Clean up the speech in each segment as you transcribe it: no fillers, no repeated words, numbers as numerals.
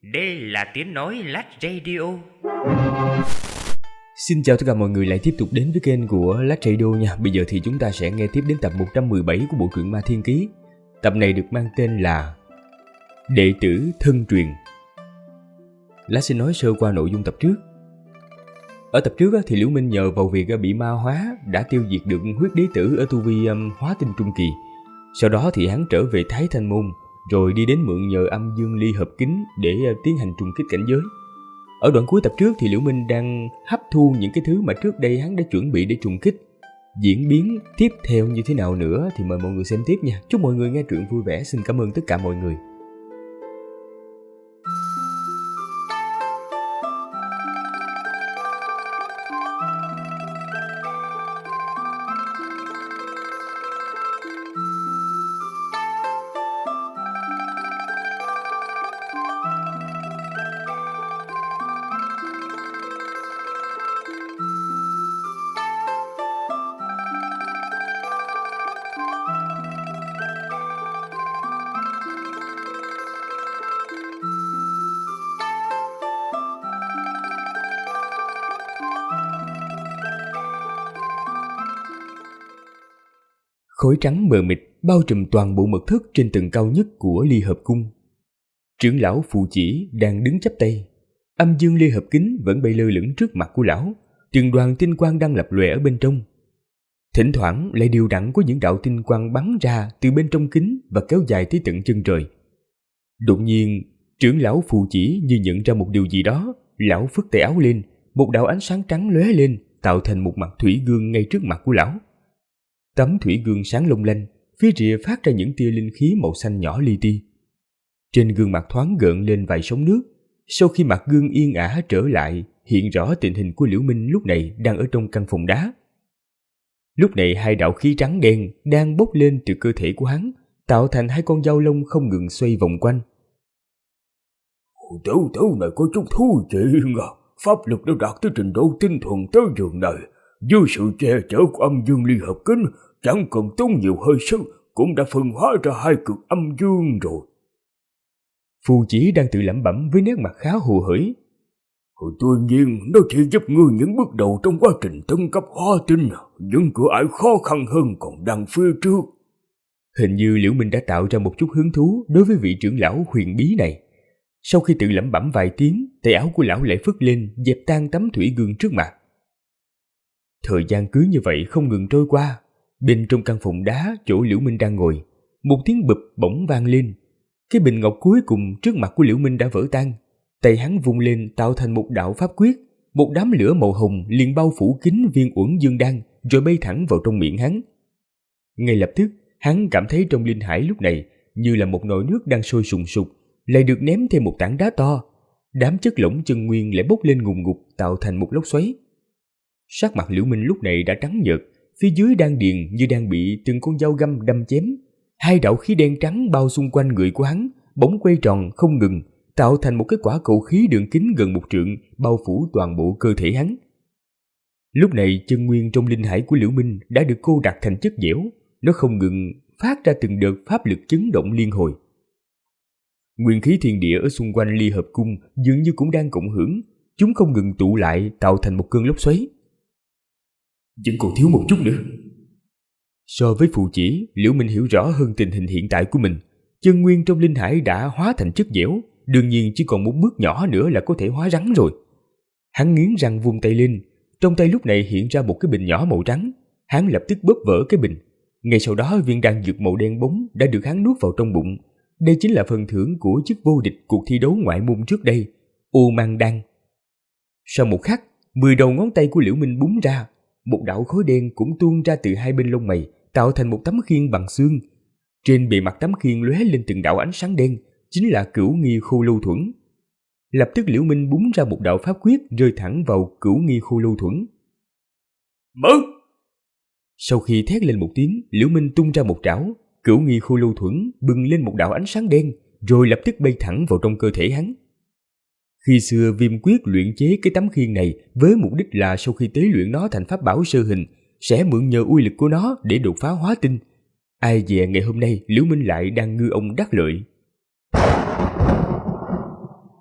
Đây là tiếng nói Lách Radio. Xin chào tất cả mọi người lại tiếp tục đến với kênh của Lách Radio nha. Bây giờ thì chúng ta sẽ nghe tiếp đến tập 117 của bộ truyện Ma Thiên Ký. Tập này được mang tên là Đệ tử thân truyền. Lách xin nói sơ qua nội dung tập trước. Ở tập trước thì Liễu Minh nhờ vào việc bị ma hóa đã tiêu diệt được huyết đế tử ở tu vi hóa tinh trung kỳ. Sau đó thì hắn trở về Thái Thanh Môn, rồi đi đến mượn nhờ âm dương ly hợp kính để tiến hành trùng kích cảnh giới. Ở đoạn cuối tập trước thì Liễu Minh đang hấp thu những cái thứ mà trước đây hắn đã chuẩn bị để trùng kích. Diễn biến tiếp theo như thế nào nữa thì mời mọi người xem tiếp nha. Chúc mọi người nghe truyện vui vẻ. Xin cảm ơn tất cả mọi người. Khói trắng mờ mịt bao trùm toàn bộ mật thất trên tầng cao nhất của ly hợp cung. Trưởng lão Phù Chỉ đang đứng chắp tay. Âm dương ly hợp kính vẫn bay lơ lửng trước mặt của lão. Từng đoàn tinh quang đang lập lòe ở bên trong. Thỉnh thoảng lại đều đặn có những đạo tinh quang bắn ra từ bên trong kính và kéo dài tới tận chân trời. Đột nhiên, trưởng lão Phù Chỉ như nhận ra một điều gì đó. Lão phất tay áo lên, một đạo ánh sáng trắng lóe lên, tạo thành một mặt thủy gương ngay trước mặt của lão. Tấm thủy gương sáng long lanh, phía rìa phát ra những tia linh khí màu xanh nhỏ li ti. Trên gương mặt thoáng gợn lên vài sóng nước. Sau khi mặt gương yên ả trở lại, hiện rõ tình hình của Liễu Minh lúc này đang ở trong căn phòng đá. Lúc này hai đạo khí trắng đen đang bốc lên từ cơ thể của hắn, tạo thành hai con dao lông không ngừng xoay vòng quanh. Tiểu này có chút thú vị à. Pháp lực đã đạt tới trình độ tinh thuần tới giường này. Dưới sự che chở của âm dương ly hợp kính, chẳng cần tốn nhiều hơi sức cũng đã phân hóa ra hai cực âm dương rồi. Phù Chỉ đang tự lẩm bẩm với nét mặt khá hồ hởi. Tuy nhiên, nó chỉ giúp ngươi những bước đầu trong quá trình tấn cấp hóa tinh, những cửa ải khó khăn hơn còn đang phía trước. Hình như Liễu Minh đã tạo ra một chút hứng thú đối với vị trưởng lão huyền bí này. Sau khi tự lẩm bẩm vài tiếng, tay áo của lão lại phất lên, dẹp tan tấm thủy gương trước mặt. Thời gian cứ như vậy không ngừng trôi qua. Bên trong căn phòng đá chỗ Liễu Minh đang ngồi, một tiếng bụp bỗng vang lên. Cái bình ngọc cuối cùng trước mặt của Liễu Minh đã vỡ tan. Tay hắn vung lên tạo thành một đạo pháp quyết. Một đám lửa màu hồng liền bao phủ kín viên uẩn dương đan, rồi bay thẳng vào trong miệng hắn. Ngay lập tức, hắn cảm thấy trong linh hải lúc này như là một nồi nước đang sôi sùng sục, lại được ném thêm một tảng đá to. Đám chất lỏng chân nguyên lại bốc lên ngùn ngụt tạo thành một lốc xoáy. Sắc mặt Liễu Minh lúc này đã trắng nhợt, phía dưới đan điền như đang bị từng con dao găm đâm chém. Hai đạo khí đen trắng bao xung quanh người của hắn, bỗng quay tròn không ngừng, tạo thành một cái quả cầu khí đường kính gần 1 trượng, bao phủ toàn bộ cơ thể hắn. Lúc này chân nguyên trong linh hải của Liễu Minh đã được cô đặc thành chất dẻo, nó không ngừng phát ra từng đợt pháp lực chấn động liên hồi. Nguyên khí thiên địa ở xung quanh ly hợp cung dường như cũng đang cộng hưởng, chúng không ngừng tụ lại tạo thành một cơn lốc xoáy. Vẫn còn thiếu một chút nữa. So với Phù Chỉ, Liễu Minh hiểu rõ hơn tình hình hiện tại của mình. Chân nguyên trong linh hải đã hóa thành chất dẻo, đương nhiên chỉ còn một bước nhỏ nữa là có thể hóa rắn rồi. Hắn nghiến răng vung tay lên, trong tay lúc này hiện ra một cái bình nhỏ màu trắng. Hắn lập tức bóp vỡ cái bình. Ngay sau đó viên đan dược màu đen bóng đã được hắn nuốt vào trong bụng. Đây chính là phần thưởng của chức vô địch cuộc thi đấu ngoại môn trước đây, Ô Mang Đan. Sau một khắc, 10 đầu ngón tay của Liễu Minh búng ra, một đạo khói đen cũng tuôn ra từ hai bên lông mày, tạo thành một tấm khiên bằng xương. Trên bề mặt tấm khiên lóe lên từng đạo ánh sáng đen, chính là Cửu Nghi Khô Lâu Thuẫn. Lập tức Liễu Minh búng ra một đạo pháp quyết rơi thẳng vào Cửu Nghi Khô Lâu Thuẫn. Mở! Sau khi thét lên một tiếng, Liễu Minh tung ra một trảo, Cửu Nghi Khô Lâu Thuẫn bừng lên một đạo ánh sáng đen, rồi lập tức bay thẳng vào trong cơ thể hắn. Khi xưa Viêm Quyết luyện chế cái tấm khiên này với mục đích là sau khi tế luyện nó thành pháp bảo sơ hình, sẽ mượn nhờ uy lực của nó để đột phá hóa tinh. Ai dè ngày hôm nay Liễu Minh lại đang ngư ông đắc lợi.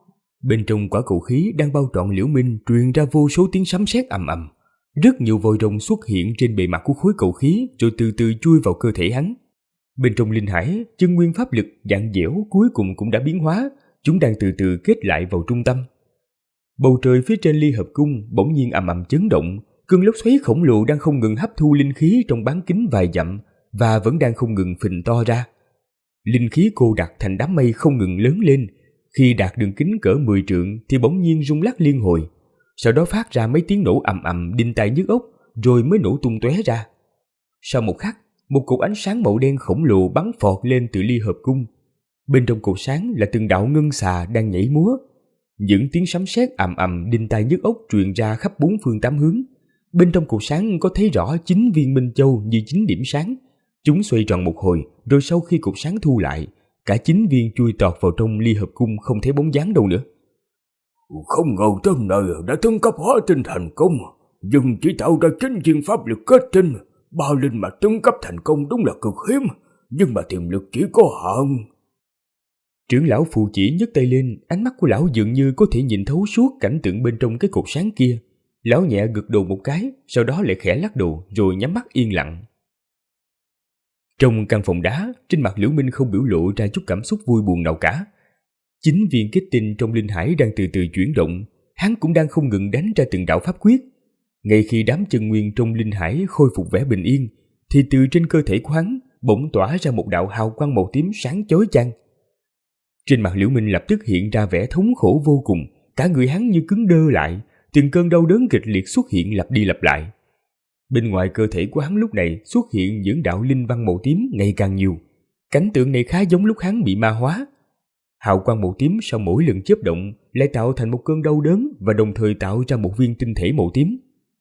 Bên trong quả cầu khí đang bao trọn Liễu Minh truyền ra vô số tiếng sấm sét ầm ầm. Rất nhiều vòi rồng xuất hiện trên bề mặt của khối cầu khí rồi từ từ chui vào cơ thể hắn. Bên trong linh hải, chân nguyên pháp lực dạng dẻo cuối cùng cũng đã biến hóa, chúng đang từ từ kết lại vào trung tâm. Bầu trời phía trên Ly Hợp Cung bỗng nhiên ầm ầm chấn động, cơn lốc xoáy khổng lồ đang không ngừng hấp thu linh khí trong bán kính vài dặm và vẫn đang không ngừng phình to ra. Linh khí cô đặc thành đám mây không ngừng lớn lên, khi đạt đường kính cỡ 10 trượng thì bỗng nhiên rung lắc liên hồi, sau đó phát ra mấy tiếng nổ ầm ầm đinh tai nhức óc, rồi mới nổ tung tóe ra. Sau một khắc, một cột ánh sáng màu đen khổng lồ bắn phọt lên từ Ly Hợp Cung. Bên trong cột sáng là từng đạo ngân xà đang nhảy múa. Những tiếng sấm sét ầm ầm đinh tai nhức óc truyền ra khắp bốn phương tám hướng. Bên trong cột sáng có thấy rõ 9 viên minh châu như 9 điểm sáng. Chúng xoay tròn một hồi, rồi sau khi cột sáng thu lại, cả 9 viên chui tọt vào trong Ly Hợp Cung không thấy bóng dáng đâu nữa. Không ngờ tên này đã tấn cấp hóa tinh thành công, nhưng chỉ tạo ra 9 viên pháp lực kết tinh. Ba linh mà tấn cấp thành công đúng là cực hiếm, nhưng mà tiềm lực chỉ có hạn. Trưởng lão phù chỉ nhấc tay lên, ánh mắt của lão dường như có thể nhìn thấu suốt cảnh tượng bên trong cái cột sáng kia. Lão nhẹ gật đầu một cái, sau đó lại khẽ lắc đầu rồi nhắm mắt yên lặng. Trong căn phòng đá, trên mặt Liễu Minh không biểu lộ ra chút cảm xúc vui buồn nào cả. 9 viên kết tinh trong linh hải đang từ từ chuyển động, hắn cũng đang không ngừng đánh ra từng đạo pháp quyết. Ngay khi đám chân nguyên trong linh hải khôi phục vẻ bình yên, thì từ trên cơ thể của hắn bỗng tỏa ra một đạo hào quang màu tím sáng chói chang. Trên mặt Liễu Minh lập tức hiện ra vẻ thống khổ vô cùng, cả người hắn như cứng đơ lại, từng cơn đau đớn kịch liệt xuất hiện lặp đi lặp lại. Bên ngoài cơ thể của hắn lúc này xuất hiện những đạo linh văn màu tím ngày càng nhiều. Cảnh tượng này khá giống lúc hắn bị ma hóa. Hào quang màu tím sau mỗi lần chớp động lại tạo thành một cơn đau đớn và đồng thời tạo ra một viên tinh thể màu tím.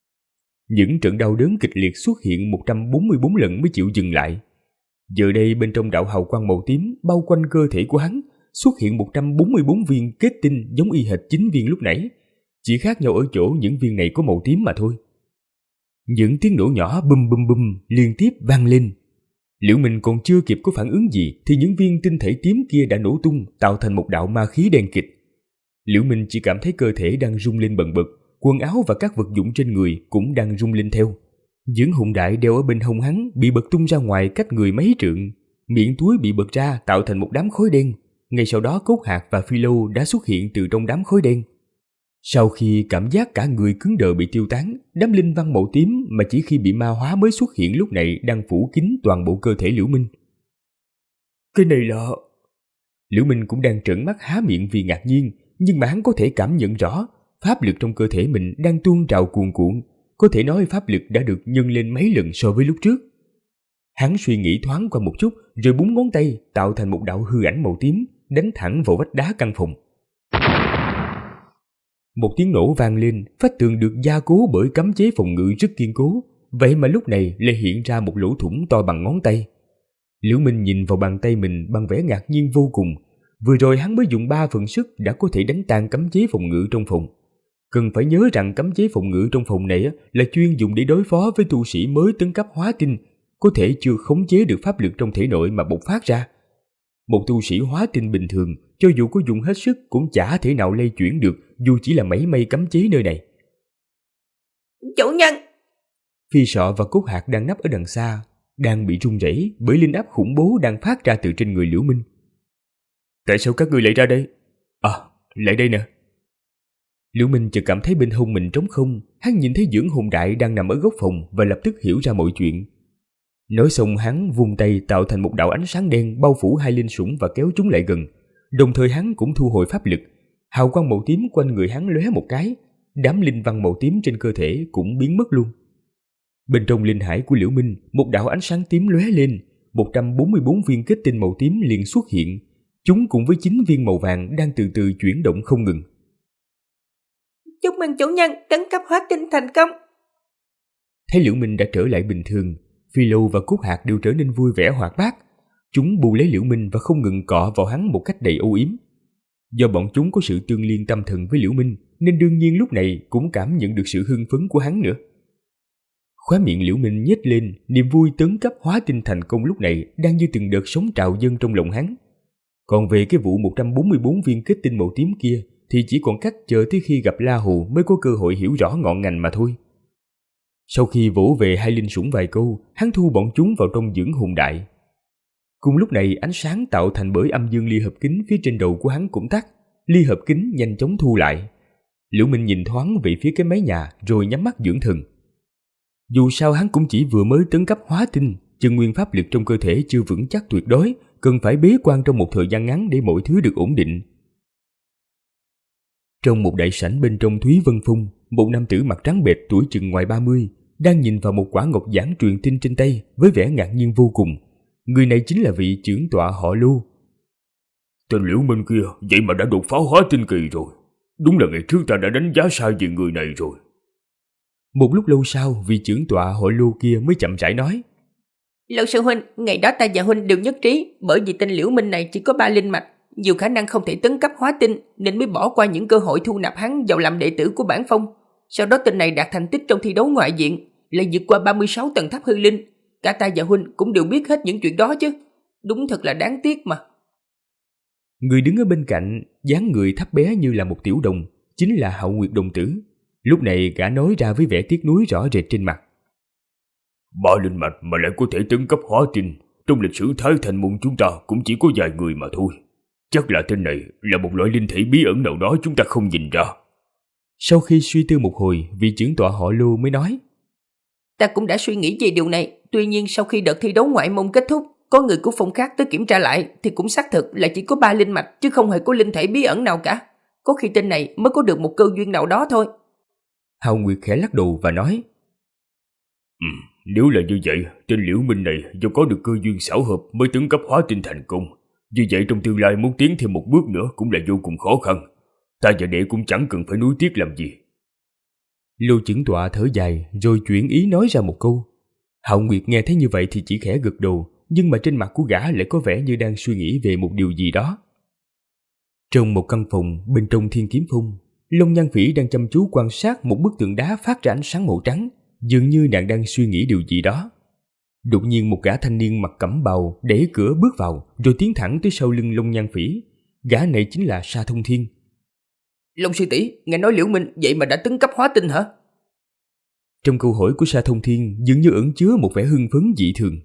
Những trận đau đớn kịch liệt xuất hiện 144 lần mới chịu dừng lại. Giờ đây bên trong đạo hào quang màu tím bao quanh cơ thể của hắn xuất hiện 144 viên kết tinh giống y hệt 9 viên lúc nãy, chỉ khác nhau ở chỗ những viên này có màu tím mà thôi. Những tiếng nổ nhỏ bum bum bum liên tiếp vang lên. Liễu Minh còn chưa kịp có phản ứng gì thì những viên tinh thể tím kia đã nổ tung, tạo thành một đạo ma khí đen kịt. Liễu Minh chỉ cảm thấy cơ thể đang rung lên bần bật, quần áo và các vật dụng trên người cũng đang rung lên theo. Những hùng đại đeo ở bên hông hắn bị bật tung ra ngoài cách người mấy trượng, miệng túi bị bật ra tạo thành một đám khói đen. Ngay sau đó Cốt Hạc và Phi Lâu đã xuất hiện từ trong đám khói đen. Sau khi cảm giác cả người cứng đờ bị tiêu tán, đám linh văn màu tím mà chỉ khi bị ma hóa mới xuất hiện lúc này đang phủ kín toàn bộ cơ thể Liễu Minh. Cái này là... Liễu Minh cũng đang trợn mắt há miệng vì ngạc nhiên, nhưng mà hắn có thể cảm nhận rõ pháp lực trong cơ thể mình đang tuôn trào cuồn cuộn, có thể nói pháp lực đã được nhân lên mấy lần so với lúc trước. Hắn suy nghĩ thoáng qua một chút rồi búng ngón tay tạo thành một đạo hư ảnh màu tím đánh thẳng vào vách đá căn phòng. Một tiếng nổ vang lên, vách tường được gia cố bởi cấm chế phòng ngự rất kiên cố, vậy mà lúc này lại hiện ra một lỗ thủng to bằng ngón tay. Liễu Minh nhìn vào bàn tay mình bằng vẻ ngạc nhiên vô cùng. Vừa rồi hắn mới dùng 3 phần sức đã có thể đánh tan cấm chế phòng ngự trong phòng. Cần phải nhớ rằng cấm chế phòng ngự trong phòng này là chuyên dùng để đối phó với tu sĩ mới tấn cấp hóa tinh, có thể chưa khống chế được pháp lực trong thể nội mà bộc phát ra. Một tu sĩ hóa tinh bình thường, cho dù có dùng hết sức cũng chả thể nào lay chuyển được, dù chỉ là mảy may cấm chế nơi này. Chủ nhân! Phi Sọ và Cốt Hạc đang nấp ở đằng xa, đang bị run rẩy bởi linh áp khủng bố đang phát ra từ trên người Liễu Minh. Tại sao các ngươi lại ra đây? Lại đây nè. Liễu Minh chợt cảm thấy bên hông mình trống không, hắn nhìn thấy Dưỡng Hồn Đại đang nằm ở góc phòng và lập tức hiểu ra mọi chuyện. Nói xong hắn vung tay tạo thành một đạo ánh sáng đen bao phủ hai linh sủng và kéo chúng lại gần. Đồng thời hắn cũng thu hồi pháp lực. Hào quang màu tím quanh người hắn lóe một cái, đám linh văn màu tím trên cơ thể cũng biến mất luôn. Bên trong linh hải của Liễu Minh, một đạo ánh sáng tím lóe lên, 144 viên kết tinh màu tím liền xuất hiện. Chúng cùng với 9 viên màu vàng đang từ từ chuyển động không ngừng. Chúc mừng chủ nhân tấn cấp hóa tinh thành công. Thấy Liễu Minh đã trở lại bình thường, Phi Lâu và Cốt Hạc đều trở nên vui vẻ hoạt bát. Chúng bù lấy Liễu Minh và không ngừng cọ vào hắn một cách đầy âu yếm. Do bọn chúng có sự tương liên tâm thần với Liễu Minh, nên đương nhiên lúc này cũng cảm nhận được sự hưng phấn của hắn nữa. Khóe miệng Liễu Minh nhếch lên, niềm vui tấn cấp hóa tinh thành công lúc này đang như từng đợt sóng trào dâng trong lòng hắn. Còn về cái vụ 144 viên kết tinh màu tím kia, thì chỉ còn cách chờ tới khi gặp La Hù mới có cơ hội hiểu rõ ngọn ngành mà thôi. Sau khi vỗ về hai linh sủng vài câu, hắn thu bọn chúng vào trong dưỡng hồn đại. Cùng lúc này ánh sáng tạo thành bởi âm dương ly hợp kính phía trên đầu của hắn cũng tắt, ly hợp kính nhanh chóng thu lại. Liễu Minh nhìn thoáng về phía cái mái nhà rồi nhắm mắt dưỡng thần. Dù sao hắn cũng chỉ vừa mới tấn cấp hóa tinh, chân nguyên pháp lực trong cơ thể chưa vững chắc tuyệt đối, cần phải bế quan trong một thời gian ngắn để mọi thứ được ổn định. Trong một đại sảnh bên trong Thúy Vân Phong, một nam tử mặt trắng bệch tuổi chừng ngoài 30 đang nhìn vào một quả ngọc giản truyền tin trên tay với vẻ ngạc nhiên vô cùng. Người này chính là vị trưởng tọa họ Lô. Tên Liễu Minh kia vậy mà đã đột phá hóa tinh kỳ rồi. Đúng là ngày trước ta đã đánh giá sai về người này rồi. Một lúc lâu sau, vị trưởng tọa họ Lô kia mới chậm rãi nói: Lão sư huynh, ngày đó ta và huynh đều nhất trí, bởi vì tên Liễu Minh này chỉ có 3 linh mạch, nhiều khả năng không thể tấn cấp hóa tinh, nên mới bỏ qua những cơ hội thu nạp hắn vào làm đệ tử của bản phong. Sau đó tên này đạt thành tích trong thi đấu ngoại diện, lại vượt qua 36 tầng tháp hư linh. Cả ta và huynh cũng đều biết hết những chuyện đó chứ. Đúng thật là đáng tiếc mà. Người đứng ở bên cạnh, dáng người thấp bé như là một tiểu đồng, chính là Hạo Nguyệt đồng tử. Lúc này gã nói ra với vẻ tiếc nuối rõ rệt trên mặt: 3 linh mạch mà lại có thể tấn cấp hóa tinh, trong lịch sử Thái Thành môn chúng ta cũng chỉ có vài người mà thôi. Chắc là tên này là một loại linh thể bí ẩn nào đó chúng ta không nhìn ra. Sau khi suy tư một hồi, vị trưởng tọa họ Lô mới nói: Ta cũng đã suy nghĩ về điều này, tuy nhiên sau khi đợt thi đấu ngoại môn kết thúc, có người của phong khác tới kiểm tra lại thì cũng xác thực là chỉ có 3 linh mạch chứ không hề có linh thể bí ẩn nào cả. Có khi tên này mới có được một cơ duyên nào đó thôi. Hạo Nguyệt khẽ lắc đầu và nói: Nếu là như vậy, tên Liễu Minh này do có được cơ duyên xảo hợp mới tấn cấp hóa tinh thành công. Như vậy trong tương lai muốn tiến thêm một bước nữa cũng là vô cùng khó khăn. Ta và đệ cũng chẳng cần phải nuối tiếc làm gì. Lô trưởng tọa thở dài rồi chuyển ý nói ra một câu. Hạo Nguyệt nghe thấy như vậy thì chỉ khẽ gật đầu, nhưng mà trên mặt của gã lại có vẻ như đang suy nghĩ về một điều gì đó. Trong một căn phòng bên trong Thiên Kiếm Phong, Long Nhan Phỉ đang chăm chú quan sát một bức tượng đá phát ra ánh sáng màu trắng, dường như nàng đang suy nghĩ điều gì đó. Đột nhiên một gã thanh niên mặc cẩm bào đẩy cửa bước vào rồi tiến thẳng tới sau lưng Long Nhan Phỉ. Gã này chính là Sa Thông Thiên. Long sư tỷ, nghe nói Liễu Minh vậy mà đã tấn cấp hóa tinh hả? Trong câu hỏi của Sa Thông Thiên dường như ẩn chứa một vẻ hưng phấn dị thường.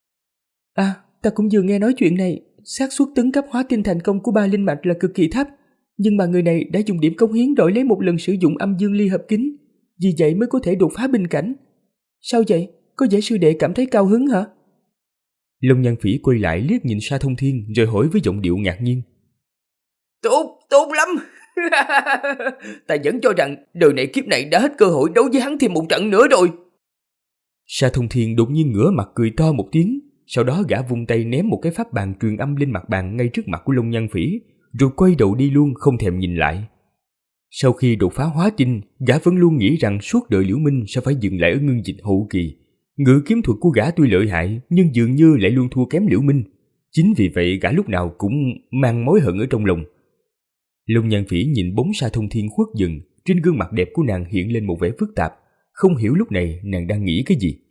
Ta cũng vừa nghe nói chuyện này. Xác suất tấn cấp hóa tinh thành công của 3 linh mạch là cực kỳ thấp, nhưng mà người này đã dùng điểm cống hiến đổi lấy một lần sử dụng âm dương ly hợp kính, vì vậy mới có thể đột phá bình cảnh. Sao vậy? Có vẻ sư đệ cảm thấy cao hứng hả? Long Nhan Phỉ quay lại liếc nhìn Sa Thông Thiên rồi hỏi với giọng điệu ngạc nhiên. Tốt lắm. Ta vẫn cho rằng đời này kiếp này đã hết cơ hội đấu với hắn thêm một trận nữa rồi. Sa Thông Thiên đột nhiên ngửa mặt cười to một tiếng, sau đó gã vung tay ném một cái pháp bàn truyền âm lên mặt bàn ngay trước mặt của Long Nhan Phỉ, rồi quay đầu đi luôn không thèm nhìn lại. Sau khi đột phá hóa tinh, gã vẫn luôn nghĩ rằng suốt đời Liễu Minh sẽ phải dừng lại ở ngưng dịch hậu kỳ. Ngự kiếm thuật của gã tuy lợi hại nhưng dường như lại luôn thua kém Liễu Minh. Chính vì vậy gã lúc nào cũng mang mối hận ở trong lòng. Long Nhan Phỉ nhìn bóng Sa Thông Thiên khuất dần, trên gương mặt đẹp của nàng hiện lên một vẻ phức tạp, không hiểu lúc này nàng đang nghĩ cái gì.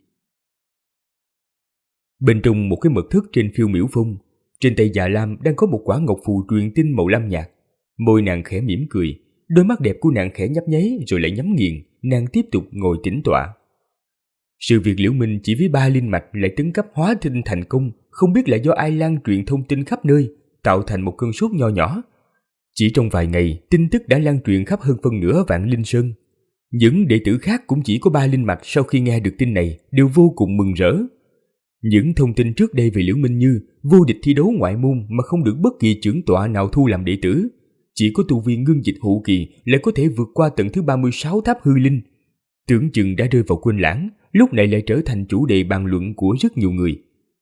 Bên trong một cái mật thất trên Phiêu Miểu Phong, trên tay Già Lam đang có một quả ngọc phù truyền tinh màu lam nhạt. Môi nàng khẽ mỉm cười, đôi mắt đẹp của nàng khẽ nhấp nháy rồi lại nhắm nghiền, nàng tiếp tục ngồi tĩnh tọa. Sự việc Liễu Minh chỉ với 3 linh mạch lại tấn cấp hóa tinh thành công, không biết là do ai lan truyền thông tin khắp nơi, tạo thành một cơn sốt nho nhỏ. Chỉ trong vài ngày, tin tức đã lan truyền khắp hơn phân nửa Vạn Linh Sơn. Những đệ tử khác cũng chỉ có 3 linh mạch sau khi nghe được tin này đều vô cùng mừng rỡ. Những thông tin trước đây về Liễu Minh như vô địch thi đấu ngoại môn mà không được bất kỳ trưởng tọa nào thu làm đệ tử, chỉ có tu vi ngưng dịch hậu kỳ lại có thể vượt qua tầng thứ 36 tháp hư linh, tưởng chừng đã rơi vào quên lãng, lúc này lại trở thành chủ đề bàn luận của rất nhiều người.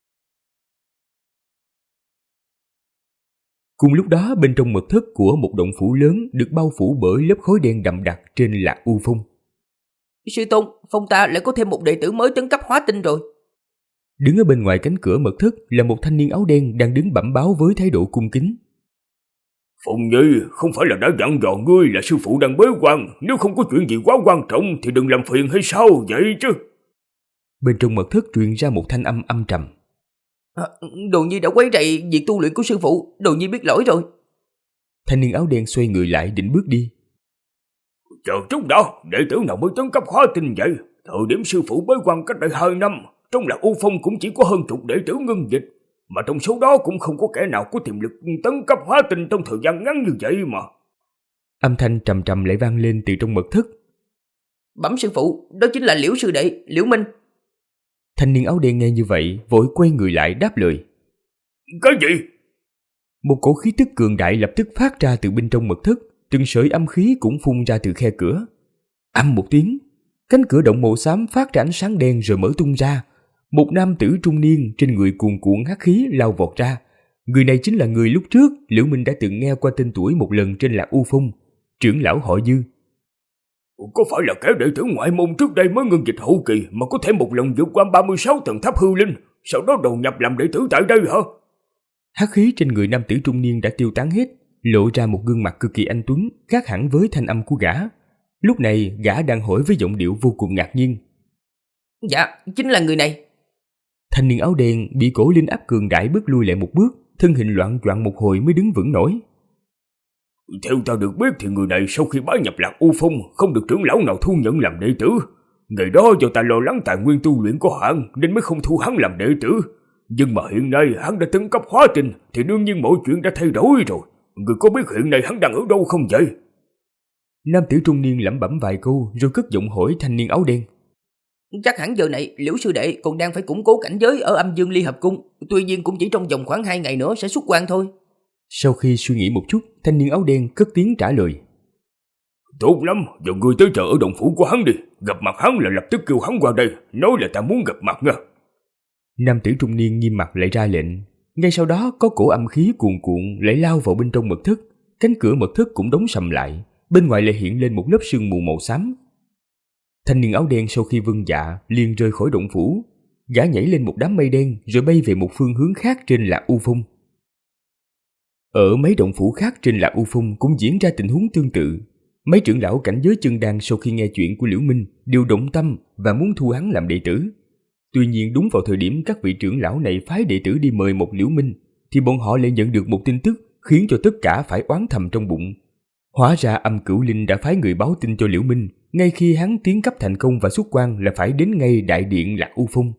Cùng lúc đó, bên trong mật thất của một động phủ lớn được bao phủ bởi lớp khói đen đậm đặc trên Lạc U Phong. Sư tôn, phong ta lại có thêm một đệ tử mới tấn cấp hóa tinh rồi. Đứng ở bên ngoài cánh cửa mật thất là một thanh niên áo đen đang đứng bẩm báo với thái độ cung kính. Phong Nhi, không phải là đã dặn dò ngươi là sư phụ đang bế quan, nếu không có chuyện gì quá quan trọng thì đừng làm phiền hay sao vậy chứ? Bên trong mật thất truyền ra một thanh âm âm trầm. Đồ Nhi đã quấy rầy việc tu luyện của sư phụ, Đồ Nhi biết lỗi rồi. Thanh niên áo đen xoay người lại định bước đi. Chờ chút đã, đệ tử nào mới tấn cấp hóa tinh vậy? Thời điểm sư phụ bế quan cách đây 2 năm, trong Lạc U Phong cũng chỉ có hơn chục đệ tử ngưng dịch, mà trong số đó cũng không có kẻ nào có tiềm lực tấn cấp hóa tinh trong thời gian ngắn như vậy mà. Âm thanh trầm trầm lại vang lên từ trong mật thất. Bẩm sư phụ, đó chính là Liễu sư đệ, Liễu Minh. Thanh niên áo đen nghe như vậy, vội quay người lại đáp lời. Cái gì? Một cổ khí tức cường đại lập tức phát ra từ bên trong mật thất, từng sợi âm khí cũng phun ra từ khe cửa. Ầm một tiếng, cánh cửa động màu xám phát ra ánh sáng đen rồi mở tung ra. Một nam tử trung niên trên người cuồn cuộn hắc khí lao vọt ra. Người này chính là người lúc trước Liễu Minh đã từng nghe qua tên tuổi một lần trên Lạc U Phong, trưởng lão họ Dư. Có phải là kẻ đệ tử ngoại môn trước đây mới ngưng dịch hậu kỳ mà có thể một lần vượt qua 36 tầng tháp hư linh, sau đó đầu nhập làm đệ tử tại đây hả? Hắc khí trên người nam tử trung niên đã tiêu tán hết, lộ ra một gương mặt cực kỳ anh tuấn, khác hẳn với thanh âm của gã. Lúc này gã đang hỏi với giọng điệu vô cùng ngạc nhiên. Dạ, chính là người này. Thanh niên áo đen bị cổ linh áp cường đại bước lui lại một bước, thân hình loạng choạng một hồi mới đứng vững nổi. Theo ta được biết thì người này sau khi bái nhập Lạc U Phong không được trưởng lão nào thu nhận làm đệ tử. Ngày đó do ta lo lắng tài nguyên tu luyện có hạn nên mới không thu hắn làm đệ tử. Nhưng mà hiện nay hắn đã tấn cấp hóa tinh thì đương nhiên mọi chuyện đã thay đổi rồi. Người có biết hiện nay hắn đang ở đâu không vậy? Nam tử trung niên lẩm bẩm vài câu rồi cất giọng hỏi thanh niên áo đen. Chắc hẳn giờ này Liễu sư đệ còn đang phải củng cố cảnh giới ở Âm Dương Ly Hợp Cung, tuy nhiên cũng chỉ trong vòng khoảng 2 ngày nữa sẽ xuất quan thôi. Sau khi suy nghĩ một chút, thanh niên áo đen cất tiếng trả lời. Tốt lắm, giờ ngươi tới chờ ở động phủ của hắn đi. Gặp mặt hắn là lập tức kêu hắn qua đây, nói là ta muốn gặp mặt nha. Nam tử trung niên nghiêm mặt lại ra lệnh. Ngay sau đó có cổ âm khí cuồn cuộn lại lao vào bên trong mật thất. Cánh cửa mật thất cũng đóng sầm lại, bên ngoài lại hiện lên một lớp sương mù màu xám. Thanh niên áo đen sau khi vâng dạ liền rời khỏi động phủ. Gã nhảy lên một đám mây đen rồi bay về một phương hướng khác trên Lạc U Phong. Ở mấy động phủ khác trên Lạc U Phong cũng diễn ra tình huống tương tự. Mấy trưởng lão cảnh giới chân đan sau khi nghe chuyện của Liễu Minh đều động tâm và muốn thu hắn làm đệ tử. Tuy nhiên đúng vào thời điểm các vị trưởng lão này phái đệ tử đi mời một Liễu Minh thì bọn họ lại nhận được một tin tức khiến cho tất cả phải oán thầm trong bụng. Hóa ra Âm Cửu Linh đã phái người báo tin cho Liễu Minh ngay khi hắn tiến cấp thành công và xuất quan là phải đến ngay đại điện Lạc U Phong.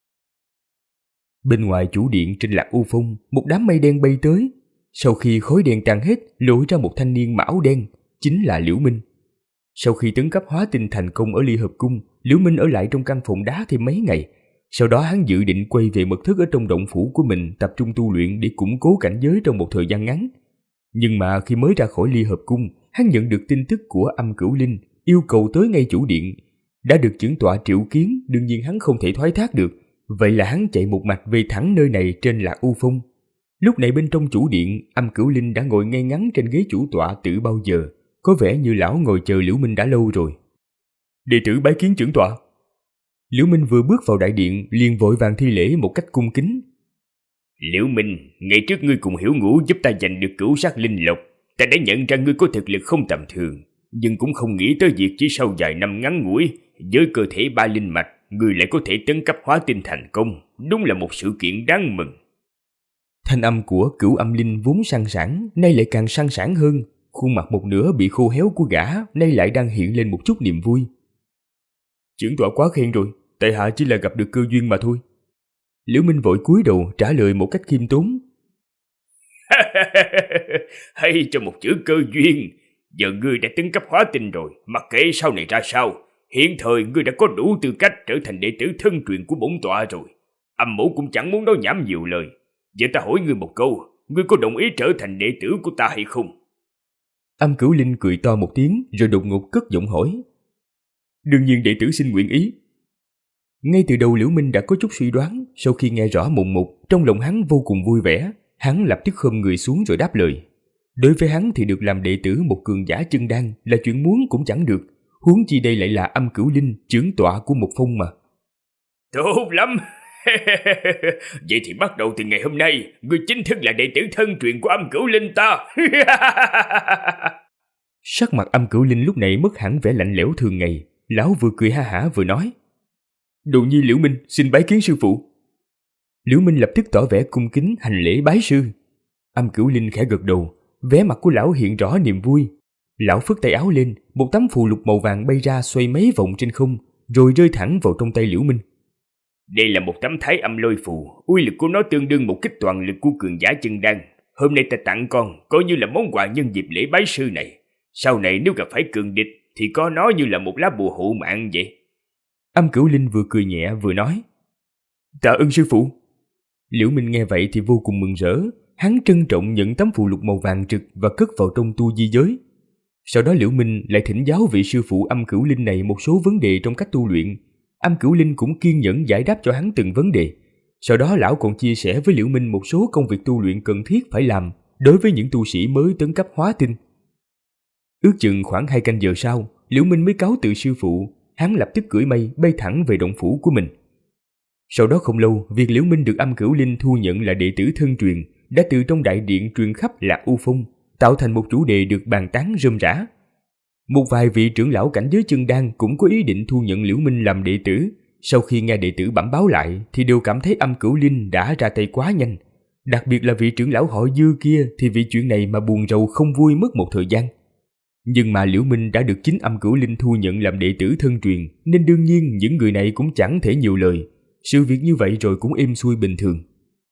Bên ngoài chủ điện trên Lạc U Phong, một đám mây đen bay tới. Sau khi khói đen tan hết, lộ ra một thanh niên mặc áo đen, chính là Liễu Minh. Sau khi tấn cấp hóa tinh thành công ở Ly Hợp Cung, Liễu Minh ở lại trong căn phòng đá thêm mấy ngày. Sau đó hắn dự định quay về mật thất ở trong động phủ của mình tập trung tu luyện để củng cố cảnh giới trong một thời gian ngắn. Nhưng mà khi mới ra khỏi Ly Hợp Cung, hắn nhận được tin tức của Âm Cửu Linh yêu cầu tới ngay chủ điện. Đã được chưởng tọa triệu kiến, đương nhiên hắn không thể thoái thác được. Vậy là hắn chạy một mạch về thẳng nơi này trên Lạc U Phong. Lúc này bên trong chủ điện, Âm Cửu Linh đã ngồi ngay ngắn trên ghế chủ tọa từ bao giờ. Có vẻ như lão ngồi chờ Liễu Minh đã lâu rồi. Đệ tử bái kiến trưởng tọa. Liễu Minh vừa bước vào đại điện liền vội vàng thi lễ một cách cung kính. Liễu Minh, ngày trước ngươi cùng Hiểu Ngũ giúp ta giành được cửu sắc linh lộc. Ta đã nhận ra ngươi có thực lực không tầm thường, nhưng cũng không nghĩ tới việc chỉ sau vài năm ngắn ngủi với cơ thể 3 linh mạch, ngươi lại có thể tấn cấp hóa tinh thành công. Đúng là một sự kiện đáng mừng. Thanh âm của Cửu Âm Linh vốn sang sảng, nay lại càng sang sảng hơn. Khuôn mặt một nửa bị khô héo của gã nay lại đang hiện lên một chút niềm vui. Trưởng tọa quá khen rồi, tại hạ chỉ là gặp được cơ duyên mà thôi. Liễu Minh vội cúi đầu trả lời một cách khiêm tốn. Hay cho một chữ cơ duyên. Giờ ngươi đã tấn cấp hóa tinh rồi, mặc kệ sau này ra sao, hiện thời ngươi đã có đủ tư cách trở thành đệ tử thân truyền của bổn tọa rồi. Âm mẫu cũng chẳng muốn nói nhảm nhiều lời. Giờ ta hỏi ngươi một câu, ngươi có đồng ý trở thành đệ tử của ta hay không? Âm Cửu Linh cười to một tiếng rồi đột ngột cất giọng hỏi. Đương nhiên đệ tử xin nguyện ý. Ngay từ đầu Liễu Minh đã có chút suy đoán. Sau khi nghe rõ mồn một, trong lòng hắn vô cùng vui vẻ. Hắn lập tức khom người xuống rồi đáp lời. Đối với hắn thì được làm đệ tử một cường giả chân đan là chuyện muốn cũng chẳng được. Huống chi đây lại là Âm Cửu Linh, trưởng tọa của một phong mà. Tốt lắm. Vậy thì bắt đầu từ ngày hôm nay, ngươi chính thức là đệ tử thân truyền của Âm Cửu Linh ta. Sắc mặt Âm Cửu Linh lúc này mất hẳn vẻ lạnh lẽo thường ngày. Lão vừa cười ha hả vừa nói. Đồ nhi Liễu Minh xin bái kiến sư phụ. Liễu Minh lập tức tỏ vẻ cung kính hành lễ bái sư. Âm Cửu Linh khẽ gật đầu. vẻ mặt của lão hiện rõ niềm vui. Lão phất tay áo lên, một tấm phù lục màu vàng bay ra xoay mấy vòng trên không, rồi rơi thẳng vào trong tay Liễu Minh. Đây là một tấm Thái Âm Lôi Phù, uy lực của nó tương đương một kích toàn lực của cường giả chân đan. Hôm nay ta tặng con, coi như là món quà nhân dịp lễ bái sư này. Sau này nếu gặp phải cường địch, thì có nó như là một lá bùa hộ mạng vậy. Âm Cửu Linh vừa cười nhẹ vừa nói. Tạ ơn sư phụ. Liễu Minh nghe vậy thì vô cùng mừng rỡ. Hắn trân trọng nhận tấm phù lục màu vàng trực và cất vào trong tu di giới. Sau đó Liễu Minh lại thỉnh giáo vị sư phụ Âm Cửu Linh này một số vấn đề trong cách tu luyện. Âm Cửu Linh cũng kiên nhẫn giải đáp cho hắn từng vấn đề. Sau đó lão còn chia sẻ với Liễu Minh một số công việc tu luyện cần thiết phải làm đối với những tu sĩ mới tấn cấp hóa tinh. Ước chừng khoảng 2 canh giờ sau, Liễu Minh mới cáo từ sư phụ. Hắn lập tức cưỡi mây bay thẳng về động phủ của mình. Sau đó không lâu, việc Liễu Minh được Âm Cửu Linh thu nhận là đệ tử thân truyền đã từ trong đại điện truyền khắp Lạc U Phong, tạo thành một chủ đề được bàn tán rôm rả. Một vài vị trưởng lão cảnh giới chân đan cũng có ý định thu nhận Liễu Minh làm đệ tử. Sau khi nghe đệ tử bẩm báo lại thì đều cảm thấy Âm Cửu Linh đã ra tay quá nhanh. Đặc biệt là vị trưởng lão họ Dư kia thì vì chuyện này mà buồn rầu không vui mất một thời gian. Nhưng mà Liễu Minh đã được chính Âm Cửu Linh thu nhận làm đệ tử thân truyền, nên đương nhiên những người này cũng chẳng thể nhiều lời. Sự việc như vậy rồi cũng êm xuôi bình thường.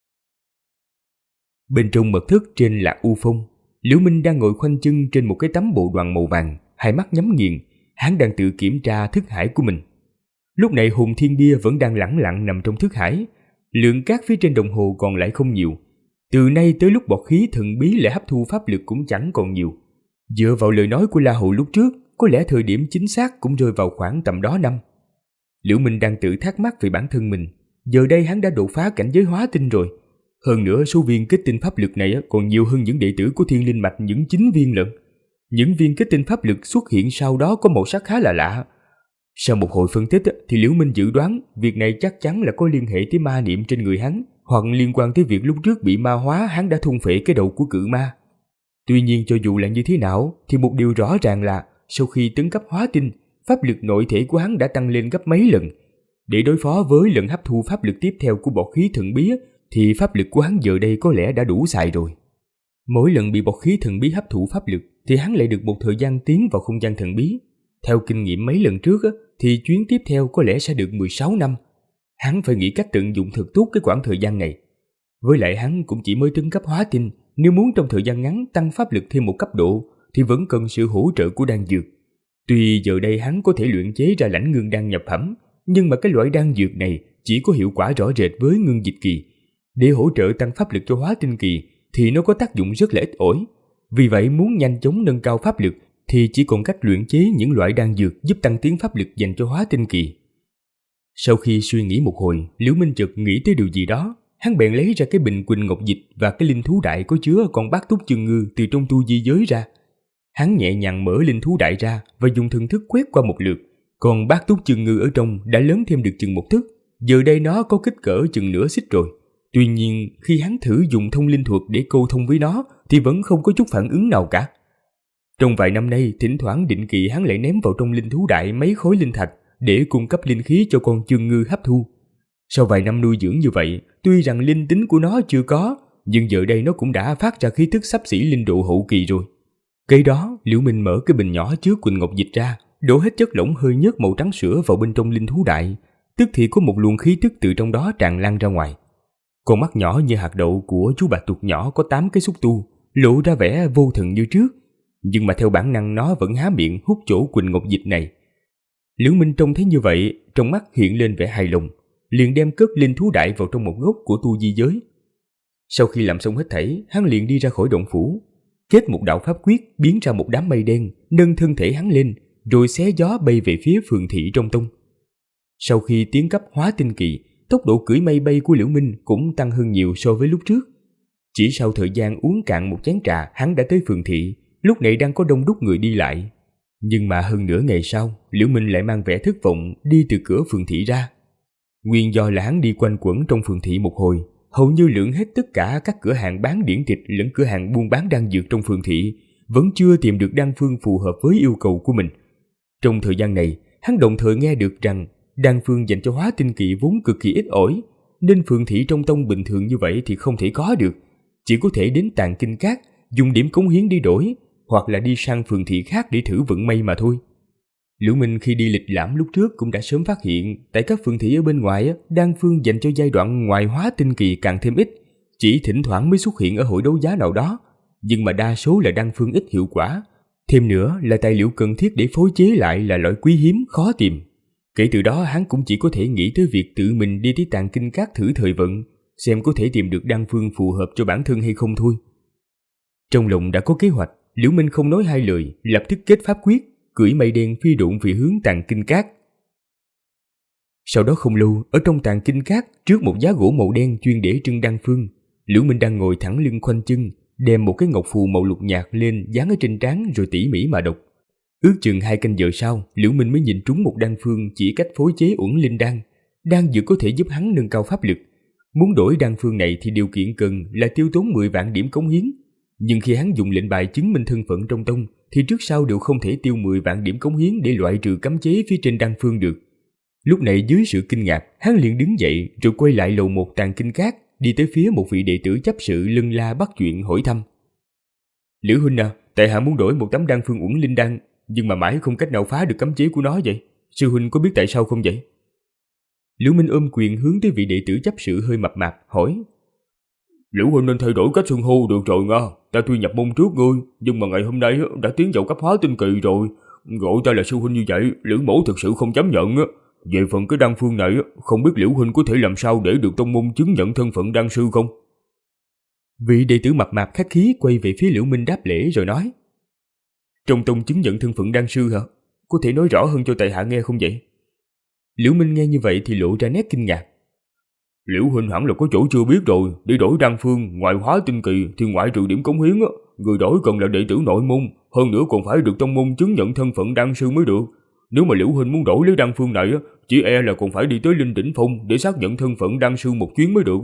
Bên trong mật thất trên Lạc U Phong, Liễu Minh đang ngồi khoanh chân trên một cái tấm bộ đoàn màu vàng, hai mắt nhắm nghiền. Hắn đang tự kiểm tra thức hải của mình. Lúc này hồn thiên bia vẫn đang lẳng lặng nằm trong thức hải. Lượng cát phía trên đồng hồ còn lại không nhiều. Từ nay tới lúc bọt khí thần bí lại hấp thu pháp lực cũng chẳng còn nhiều. Dựa vào lời nói của La Hầu lúc trước, có lẽ thời điểm chính xác cũng rơi vào khoảng tầm đó năm. Liễu Minh đang tự thắc mắc về bản thân mình. Giờ đây hắn đã đột phá cảnh giới hóa tinh rồi. Hơn nữa số viên kết tinh pháp lực này còn nhiều hơn những đệ tử của Thiên Linh Mạch những 9 viên lận. Những viên kết tinh pháp lực xuất hiện sau đó có màu sắc khá là lạ. Sau một hồi phân tích thì Liễu Minh dự đoán việc này chắc chắn là có liên hệ tới ma niệm trên người hắn, hoặc liên quan tới việc lúc trước bị ma hóa hắn đã thôn phệ cái đầu của cự ma. Tuy nhiên cho dù là như thế nào thì một điều rõ ràng là sau khi tấn cấp hóa tinh, pháp lực nội thể của hắn đã tăng lên gấp mấy lần. Để đối phó với lần hấp thu pháp lực tiếp theo của bọt khí thần bí thì pháp lực của hắn giờ đây có lẽ đã đủ xài rồi. Mỗi lần bị bọt khí thần bí hấp thụ pháp lực thì hắn lại được một thời gian tiến vào không gian thần bí. Theo kinh nghiệm mấy lần trước thì chuyến tiếp theo có lẽ sẽ được 16 năm. Hắn phải nghĩ cách tận dụng thật tốt cái quãng thời gian này. Với lại hắn cũng chỉ mới tấn cấp hóa tinh, nếu muốn trong thời gian ngắn tăng pháp lực thêm một cấp độ thì vẫn cần sự hỗ trợ của đan dược. Tuy giờ đây hắn có thể luyện chế ra lãnh ngưng đan nhập phẩm, nhưng mà cái loại đan dược này chỉ có hiệu quả rõ rệt với ngưng dịch kỳ. Để hỗ trợ tăng pháp lực cho hóa tinh kỳ thì nó có tác dụng rất là ít ỏi. Vì vậy muốn nhanh chóng nâng cao pháp lực thì chỉ còn cách luyện chế những loại đan dược giúp tăng tiến pháp lực dành cho hóa tinh kỳ. Sau khi suy nghĩ một hồi, Liễu Minh chợt nghĩ tới điều gì đó. Hắn bèn lấy ra cái bình quỳnh ngọc dịch và cái linh thú đại có chứa con bát túc chân ngư từ trong tu di giới ra. Hắn nhẹ nhàng mở linh thú đại ra và dùng thần thức quét qua một lượt. Còn bát túc chân ngư ở trong đã lớn thêm được chừng một thước. Giờ đây nó có kích cỡ chừng nửa xích rồi. Tuy nhiên khi hắn thử dùng thông linh thuật để câu thông với nó thì vẫn không có chút phản ứng nào cả. Trong vài năm nay, thỉnh thoảng định kỳ hắn lại ném vào trong linh thú đại mấy khối linh thạch để cung cấp linh khí cho con chân ngư hấp thu. Sau vài năm nuôi dưỡng như vậy, tuy rằng linh tính của nó chưa có, nhưng giờ đây nó cũng đã phát ra khí tức xấp xỉ linh độ hậu kỳ rồi. Kế đó, Liễu Minh mở cái bình nhỏ chứa quỳnh ngọc dịch ra, đổ hết chất lỏng hơi nhớt màu trắng sữa vào bên trong linh thú đại, tức thì có một luồng khí tức từ trong đó tràn lan ra ngoài. Con mắt nhỏ như hạt đậu của chú bạch tuộc nhỏ có 8 cái xúc tu, lộ ra vẻ vô thần như trước, nhưng mà theo bản năng nó vẫn há miệng hút chỗ quỳnh ngọc dịch này. Liễu Minh trông thấy như vậy, trong mắt hiện lên vẻ hài lòng, liền đem cất linh thú đại vào trong một góc của tu di giới. Sau khi làm xong hết thảy, hắn liền đi ra khỏi động phủ, kết một đạo pháp quyết biến ra một đám mây đen, nâng thân thể hắn lên, rồi xé gió bay về phía phường thị trong tông. Sau khi tiến cấp hóa tinh kỳ, tốc độ cưỡi mây bay của Liễu Minh cũng tăng hơn nhiều so với lúc trước. Chỉ sau thời gian uống cạn một chén trà, hắn đã tới phường thị, lúc này đang có đông đúc người đi lại. Nhưng mà hơn nửa ngày sau, Liễu Minh lại mang vẻ thất vọng đi từ cửa phường thị ra. Nguyên do là hắn đi quanh quẩn trong phường thị một hồi, hầu như lượn hết tất cả các cửa hàng bán điển tịch lẫn cửa hàng buôn bán đan dược trong phường thị, vẫn chưa tìm được đan phương phù hợp với yêu cầu của mình. Trong thời gian này, hắn đồng thời nghe được rằng đan phương dành cho hóa tinh kỳ vốn cực kỳ ít ỏi, nên phường thị trong tông bình thường như vậy thì không thể có được, chỉ có thể đến Tàng Kinh Các dùng điểm cống hiến đi đổi, hoặc là đi sang phường thị khác để thử vận may mà thôi. Liễu Minh khi đi lịch lãm lúc trước cũng đã sớm phát hiện tại các phường thị ở bên ngoài, đan phương dành cho giai đoạn ngoại hóa tinh kỳ càng thêm ít, chỉ thỉnh thoảng mới xuất hiện ở hội đấu giá nào đó, nhưng mà đa số là đan phương ít hiệu quả. Thêm nữa là tài liệu cần thiết để phối chế lại là loại quý hiếm khó tìm. Kể từ đó hắn cũng chỉ có thể nghĩ tới việc tự mình đi tới Tàng Kinh Các thử thời vận, xem có thể tìm được đan phương phù hợp cho bản thân hay không thôi. Trong lòng đã có kế hoạch, Liễu Minh không nói hai lời, lập tức kết pháp quyết, cưỡi mây đen phi độn về hướng Tàng Kinh Các. Sau đó không lâu, ở trong Tàng Kinh Các, trước một giá gỗ màu đen chuyên để trưng đan phương, Liễu Minh đang ngồi thẳng lưng khoanh chân, đem một cái ngọc phù màu lục nhạt lên dán ở trên trán rồi tỉ mỉ mà đọc. Ước chừng 2 canh giờ sau, Liễu Minh mới nhìn trúng một đan phương chỉ cách phối chế uẩn linh đan, đan dược có thể giúp hắn nâng cao pháp lực. Muốn đổi đan phương này thì điều kiện cần là tiêu tốn 10 vạn điểm cống hiến, nhưng khi hắn dùng lệnh bài chứng minh thân phận trong tông thì trước sau đều không thể tiêu 10 vạn điểm cống hiến để loại trừ cấm chế phía trên đan phương được. Lúc này dưới sự kinh ngạc, hắn liền đứng dậy rồi quay lại lầu 1 Tàng Kinh Các, đi tới phía một vị đệ tử chấp sự lân la bắt chuyện hỏi thăm. Liễu huynh à, tại hạ muốn đổi một tấm đan phương uẩn linh đan, nhưng mà mãi không cách nào phá được cấm chế của nó vậy. Sư huynh có biết tại sao không vậy? Liễu Minh ôm quyền hướng tới vị đệ tử chấp sự hơi mập mạp hỏi. Liễu huynh nên thay đổi cách xưng hô được rồi nha. Ta tuy nhập môn trước ngươi, nhưng mà ngày hôm nay đã tiến vào cấp hóa tinh kỳ rồi. Gọi ta là sư huynh như vậy, Liễu mẫu thực sự không chấp nhận. Về phần cái đan phương này, không biết Liễu huynh có thể làm sao để được tông môn chứng nhận thân phận đan sư không? Vị đệ tử mập mạp khách khí quay về phía Liễu Minh đáp lễ rồi nói. Trong tông chứng nhận thân phận đan sư hả? Có thể nói rõ hơn cho tại hạ nghe không vậy? Liễu Minh nghe như vậy thì lộ ra nét kinh ngạc. Liễu huynh hẳn là có chỗ chưa biết rồi. Để đổi đan phương ngoại hóa tinh kỳ thì ngoại trừ điểm cống hiến, người đổi cần là đệ tử nội môn, hơn nữa còn phải được tông môn chứng nhận thân phận đan sư mới được. Nếu mà Liễu huynh muốn đổi lấy đan phương này, chỉ e là còn phải đi tới Linh Đỉnh Phong để xác nhận thân phận đan sư một chuyến mới được.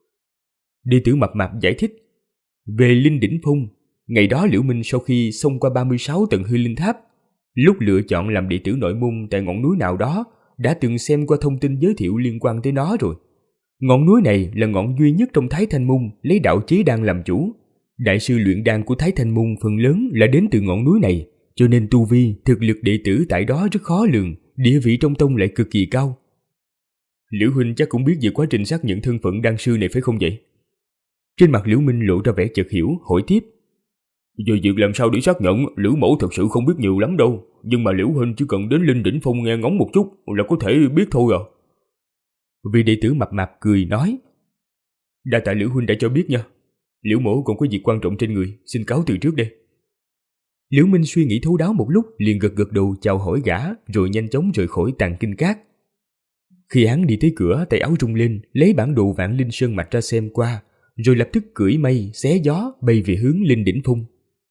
Đệ tử mập mạp giải thích. Về Linh Đỉnh Phong, ngày đó Liễu Minh sau khi xông qua 36 tầng hư linh tháp, lúc lựa chọn làm đệ tử nội môn tại ngọn núi nào đó, đã từng xem qua thông tin giới thiệu liên quan tới nó rồi. Ngọn núi này là ngọn duy nhất trong Thái Thanh Môn lấy đạo chế đan làm chủ. Đại sư luyện đan của Thái Thanh Môn phần lớn là đến từ ngọn núi này, cho nên tu vi, thực lực đệ tử tại đó rất khó lường, địa vị trong tông lại cực kỳ cao. Liễu huynh chắc cũng biết về quá trình xác nhận thân phận đan sư này phải không vậy? Trên mặt Liễu Minh lộ ra vẻ chợt hiểu, hỏi tiếp. Về việc làm sao để xác nhận, Liễu mẫu thật sự không biết nhiều lắm đâu, nhưng mà Liễu huynh chỉ cần đến Linh Đỉnh Phong nghe ngóng một chút là có thể biết thôi à. Vị đệ tử mập mạp cười nói. Đa tạ Liễu huynh đã cho biết nha. Liễu mẫu còn có việc quan trọng trên người, xin cáo từ trước đây. Liễu Minh suy nghĩ thấu đáo một lúc, liền gật gật đầu chào hỏi gã, rồi nhanh chóng rời khỏi Tàng Kinh Các. Khi hắn đi tới cửa, tay áo rung lên, lấy bản đồ Vạn Linh Sơn mạch ra xem qua, rồi lập tức cưỡi mây xé gió bay về hướng Linh Đỉnh Phong.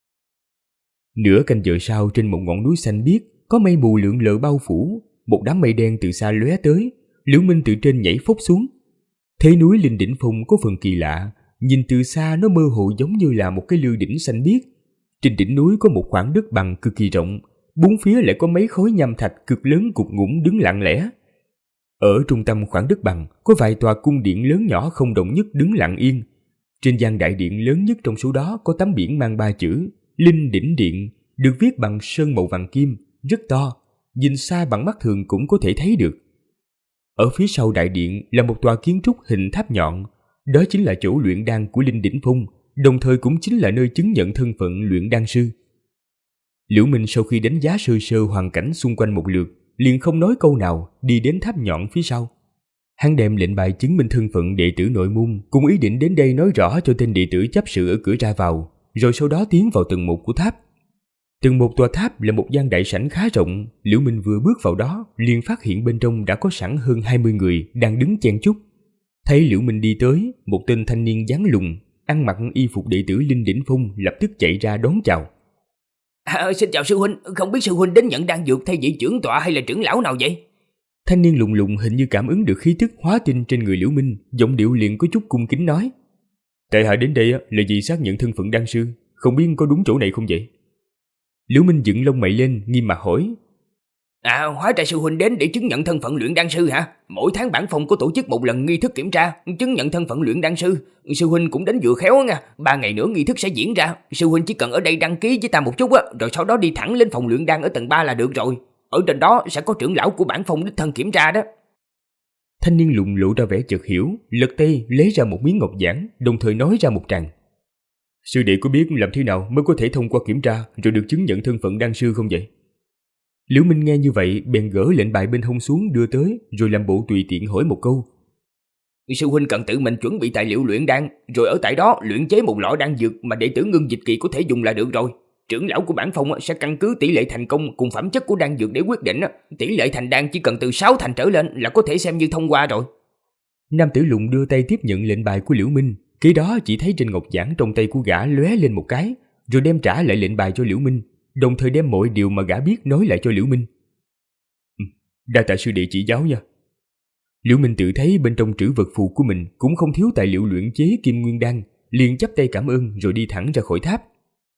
Nửa canh giờ sau, trên một ngọn núi xanh biếc có mây mù lượn lờ bao phủ, một đám mây đen từ xa lóe tới. Liễu Minh từ trên nhảy phốc xuống. Thế núi Linh Đỉnh Phong có phần kỳ lạ, nhìn từ xa nó mơ hồ giống như là một cái lư đỉnh xanh biếc. Trên đỉnh núi có một khoảng đất bằng cực kỳ rộng, bốn phía lại có mấy khối nham thạch cực lớn cục ngủn đứng lặng lẽ. Ở trung tâm khoảng đất bằng có vài tòa cung điện lớn nhỏ không đồng nhất đứng lặng yên. Trên gian đại điện lớn nhất trong số đó có tấm biển mang 3 chữ Linh Đỉnh Điện, được viết bằng sơn màu vàng kim, rất to, nhìn xa bằng mắt thường cũng có thể thấy được. Ở phía sau đại điện là một tòa kiến trúc hình tháp nhọn, đó chính là chỗ luyện đan của Linh Đỉnh Phong, đồng thời cũng chính là nơi chứng nhận thân phận luyện đan sư. Liễu Minh sau khi đánh giá sơ sơ hoàn cảnh xung quanh một lượt, liền không nói câu nào, đi đến tháp nhọn phía sau. Hắn đem lệnh bài chứng minh thân phận đệ tử nội môn cùng ý định đến đây nói rõ cho tên đệ tử chấp sự ở cửa ra vào, rồi sau đó tiến vào tầng 1 của tháp. Tầng 1 tòa tháp là một gian đại sảnh khá rộng. Liễu Minh vừa bước vào đó, liền phát hiện bên trong đã có sẵn hơn 20 người đang đứng chen chúc. Thấy Liễu Minh đi tới, một tên thanh niên dáng lùn, ăn mặc y phục đệ tử Linh Đỉnh Phong lập tức chạy ra đón chào. Xin chào sư huynh, không biết sư huynh đến nhận đan dược thay vị trưởng tọa hay là trưởng lão nào vậy? Thanh niên lùn lùn hình như cảm ứng được khí tức hóa tinh trên người Liễu Minh, giọng điệu liền có chút cung kính nói. Tại hạ đến đây là vì xác nhận thân phận đan sư, không biết có đúng chỗ này không vậy? Liễu Minh dựng lông mày lên, nghiêm mặt hỏi. Hóa ra sư huynh đến để chứng nhận thân phận luyện đan sư hả? Mỗi tháng bản phòng có tổ chức một lần nghi thức kiểm tra, chứng nhận thân phận luyện đan sư. Sư huynh cũng đến vừa khéo nha. 3 ngày nữa nghi thức sẽ diễn ra. Sư huynh chỉ cần ở đây đăng ký với ta một chút rồi sau đó đi thẳng lên phòng luyện đan ở tầng 3 là được rồi. Ở trên đó sẽ có trưởng lão của bản phòng đích thân kiểm tra đó. Thanh niên lùn lộ ra vẻ chợt hiểu, lật tay lấy ra một miếng ngọc giản, đồng thời nói ra một tràng. Sư đệ có biết làm thế nào mới có thể thông qua kiểm tra rồi được chứng nhận thân phận đan sư không vậy? Liễu Minh nghe như vậy bèn gỡ lệnh bài bên hông xuống đưa tới, rồi làm bộ tùy tiện hỏi một câu. Sư huynh cần tự mình chuẩn bị tài liệu luyện đan, rồi ở tại đó luyện chế một lọ đan dược mà đệ tử Ngưng Dịch Kỳ có thể dùng là được rồi. Trưởng lão của bản phòng sẽ căn cứ tỷ lệ thành công cùng phẩm chất của đan dược để quyết định. Tỷ lệ thành đan chỉ cần từ 6 thành trở lên là có thể xem như thông qua rồi. Nam tử lùn đưa tay tiếp nhận lệnh bài của Liễu Minh, kế đó chỉ thấy trên ngọc giản trong tay của gã lóe lên một cái, rồi đem trả lại lệnh bài cho Liễu Minh, đồng thời đem mọi điều mà gã biết nói lại cho Liễu Minh. Đa tạ sư đệ chỉ giáo nha. Liễu Minh tự thấy bên trong trữ vật phù của mình cũng không thiếu tài liệu luyện chế kim nguyên đan, liền chắp tay cảm ơn rồi đi thẳng ra khỏi tháp.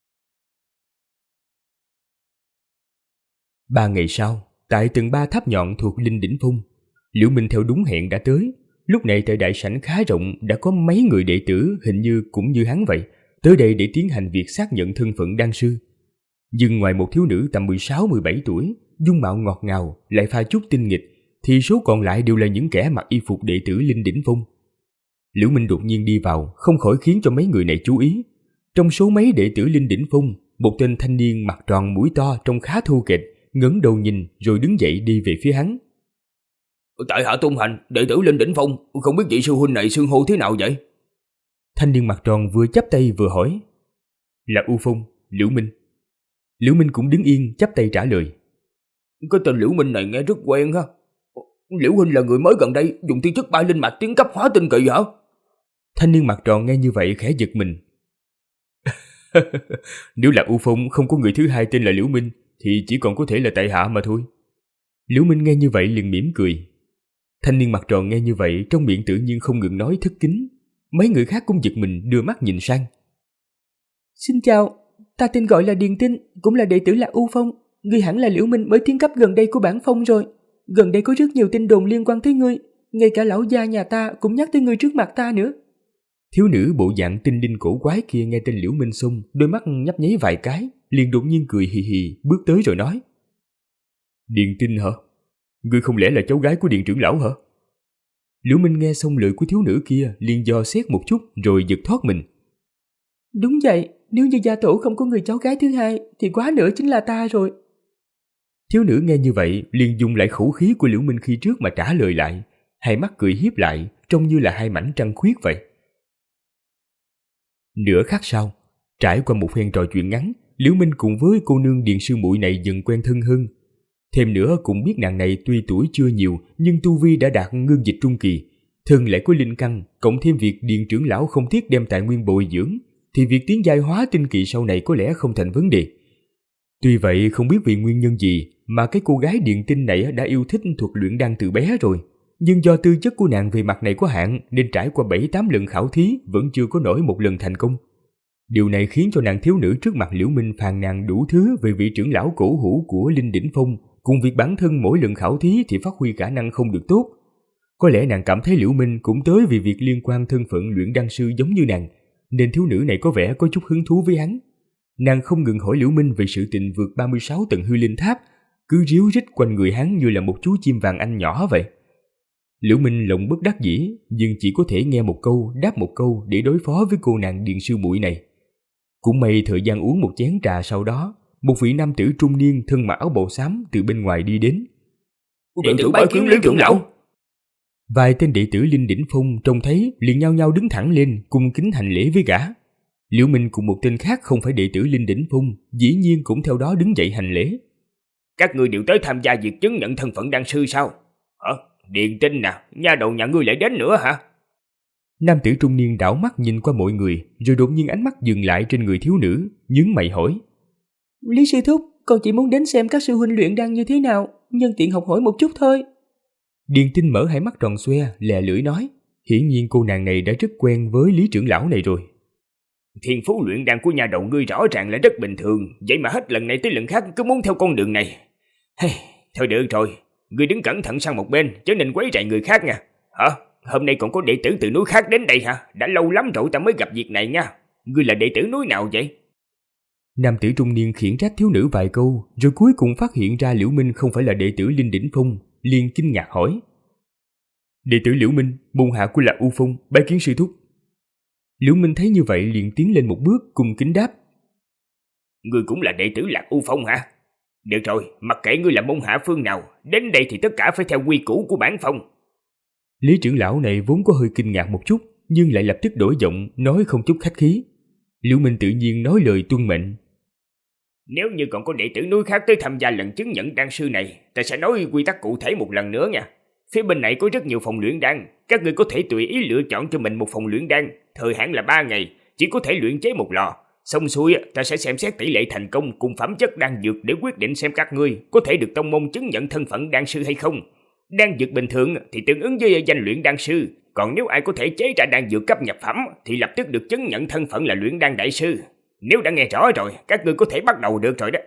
3 ngày sau, tại tầng 3 tháp nhọn thuộc Linh Đỉnh Phong, Liễu Minh theo đúng hẹn đã tới. Lúc này tại đại sảnh khá rộng đã có mấy người đệ tử hình như cũng như hắn vậy, tới đây để tiến hành việc xác nhận thân phận đan sư. Nhưng ngoài một thiếu nữ tầm 16-17 tuổi, dung mạo ngọt ngào, lại pha chút tinh nghịch, thì số còn lại đều là những kẻ mặc y phục đệ tử Linh Đỉnh Phong. Liễu Minh đột nhiên đi vào, không khỏi khiến cho mấy người này chú ý. Trong số mấy đệ tử Linh Đỉnh Phong, một tên thanh niên mặt tròn mũi to trông khá thô kệch, ngẩng đầu nhìn rồi đứng dậy đi về phía hắn. Tại hạ Tôn Hành, đệ tử Linh Đỉnh Phong, không biết vị sư huynh này xưng hô thế nào vậy? Thanh niên mặt tròn vừa chắp tay vừa hỏi. Là U Phong, Liễu Minh. Liễu Minh cũng đứng yên chắp tay trả lời. Cái tên Liễu Minh này nghe rất quen ha. Liễu huynh là người mới gần đây dùng tiên chất bay linh mạch tiến cấp hóa tinh kỳ hả? Thanh niên mặt tròn nghe như vậy khẽ giật mình. Nếu là U Phong không có người thứ hai tên là Liễu Minh thì chỉ còn có thể là tại hạ mà thôi. Liễu Minh nghe như vậy liền mỉm cười. Thanh niên mặt tròn nghe như vậy trong miệng tự nhiên không ngừng nói thất kính. Mấy người khác cũng giật mình đưa mắt nhìn sang. Xin chào, ta tên gọi là Điền Tinh, cũng là đệ tử là U Phong. Ngươi hẳn là Liễu Minh mới tiến cấp gần đây của bản phong rồi. Gần đây có rất nhiều tin đồn liên quan tới ngươi, ngay cả lão gia nhà ta cũng nhắc tới ngươi trước mặt ta nữa. Thiếu nữ bộ dạng tinh linh cổ quái kia nghe tên Liễu Minh xung, đôi mắt nhấp nháy vài cái, liền đột nhiên cười hì hì bước tới rồi nói. Điền Tinh hả? Ngươi không lẽ là cháu gái của Điền trưởng lão hả? Liễu Minh nghe xong lời của thiếu nữ kia liền dò xét một chút rồi giật thoát mình. Đúng vậy, nếu như gia tổ không có người cháu gái thứ hai thì quá nữa chính là ta rồi. Thiếu nữ nghe như vậy liền dùng lại khẩu khí của Liễu Minh khi trước mà trả lời lại, hai mắt cười hiếp lại trông như là hai mảnh trăng khuyết vậy. Nửa khắc sau, trải qua một phen trò chuyện ngắn, Liễu Minh cùng với cô nương Điền sư muội này dần quen thân hơn. Thêm nữa cũng biết nàng này tuy tuổi chưa nhiều nhưng tu vi đã đạt ngưng dịch trung kỳ, thân lại có linh căn, cộng thêm việc Điền trưởng lão không tiếc đem tài nguyên bồi dưỡng, thì việc tiến giai hóa tinh kỳ sau này có lẽ không thành vấn đề. Tuy vậy không biết vì nguyên nhân gì mà cái cô gái Điền Tinh này đã yêu thích thuật luyện đan từ bé rồi, nhưng do tư chất của nàng về mặt này có hạn nên trải qua 7-8 lần khảo thí vẫn chưa có nổi một lần thành công. Điều này khiến cho nàng thiếu nữ trước mặt Liễu Minh phàn nàn đủ thứ về vị trưởng lão cổ hủ của Linh Đỉnh Phong, cùng việc bản thân mỗi lần khảo thí thì phát huy khả năng không được tốt. Có lẽ nàng cảm thấy Liễu Minh cũng tới vì việc liên quan thân phận luyện đan sư giống như nàng, nên thiếu nữ này có vẻ có chút hứng thú với hắn. Nàng không ngừng hỏi Liễu Minh về sự tình vượt 36 tầng hư linh tháp, cứ ríu rít quanh người hắn như là một chú chim vàng anh nhỏ vậy. Liễu Minh lòng bất đắc dĩ, nhưng chỉ có thể nghe một câu đáp một câu để đối phó với cô nàng Điền sư muội này. Cũng may thời gian uống một chén trà sau đó, một vị nam tử trung niên thân mặc áo bào xám từ bên ngoài đi đến. Đệ tử bái kiến Lý trưởng lão. Vài tên đệ tử Linh Đỉnh Phong trông thấy liền nhao nhao đứng thẳng lên cung kính hành lễ với gã. Liễu Minh cùng một tên khác không phải đệ tử Linh Đỉnh Phong dĩ nhiên cũng theo đó đứng dậy hành lễ. Các ngươi đều tới tham gia việc chứng nhận thân phận đan sư sao? Hả? Điền Tinh nè, nha đầu nhà ngươi lại đến nữa hả? Nam tử trung niên đảo mắt nhìn qua mọi người, rồi đột nhiên ánh mắt dừng lại trên người thiếu nữ, nhướng mày hỏi. Lý sư thúc, con chỉ muốn đến xem các sư huynh luyện đan như thế nào, nhân tiện học hỏi một chút thôi. Điền Tinh mở hai mắt tròn xoe, lè lưỡi nói. Hiển nhiên cô nàng này đã rất quen với Lý trưởng lão này rồi. Thiên phú luyện đan của nhà đầu ngươi rõ ràng là rất bình thường, vậy mà hết lần này tới lần khác cứ muốn theo con đường này. Thôi được rồi, ngươi đứng cẩn thận sang một bên, chớ nên quấy rầy người khác nha. Hả? Hôm nay còn có đệ tử từ núi khác đến đây hả? Đã lâu lắm rồi ta mới gặp việc này nha. Ngươi là đệ tử núi nào vậy? Nam tử trung niên khiển trách thiếu nữ vài câu, rồi cuối cùng phát hiện ra Liễu Minh không phải là đệ tử Linh Đỉnh Phong, liền kinh ngạc hỏi. Đệ tử Liễu Minh, môn hạ của Lạc U Phong, bái kiến sư thúc. Liễu Minh thấy như vậy liền tiến lên một bước, cung kính đáp. Ngươi cũng là đệ tử Lạc U Phong hả? Được rồi, mặc kệ ngươi là môn hạ phương nào, đến đây thì tất cả phải theo quy củ của bản phong. Lý trưởng lão này vốn có hơi kinh ngạc một chút, nhưng lại lập tức đổi giọng, nói không chút khách khí. Liễu Minh tự nhiên nói lời tuân mệnh. Nếu như còn có đệ tử núi khác tới tham gia lần chứng nhận đan sư này, ta sẽ nói quy tắc cụ thể một lần nữa nha. Phía bên này có rất nhiều phòng luyện đan, các ngươi có thể tùy ý lựa chọn cho mình một phòng luyện đan, thời hạn là 3 ngày, chỉ có thể luyện chế một lò. Xong xuôi, ta sẽ xem xét tỷ lệ thành công cùng phẩm chất đan dược để quyết định xem các ngươi có thể được tông môn chứng nhận thân phận đan sư hay không. Đan dược bình thường thì tương ứng với danh luyện đan sư, còn nếu ai có thể chế ra đan dược cấp nhập phẩm thì lập tức được chứng nhận thân phận là luyện đan đại sư. Nếu đã nghe rõ rồi, các ngươi có thể bắt đầu được rồi đó.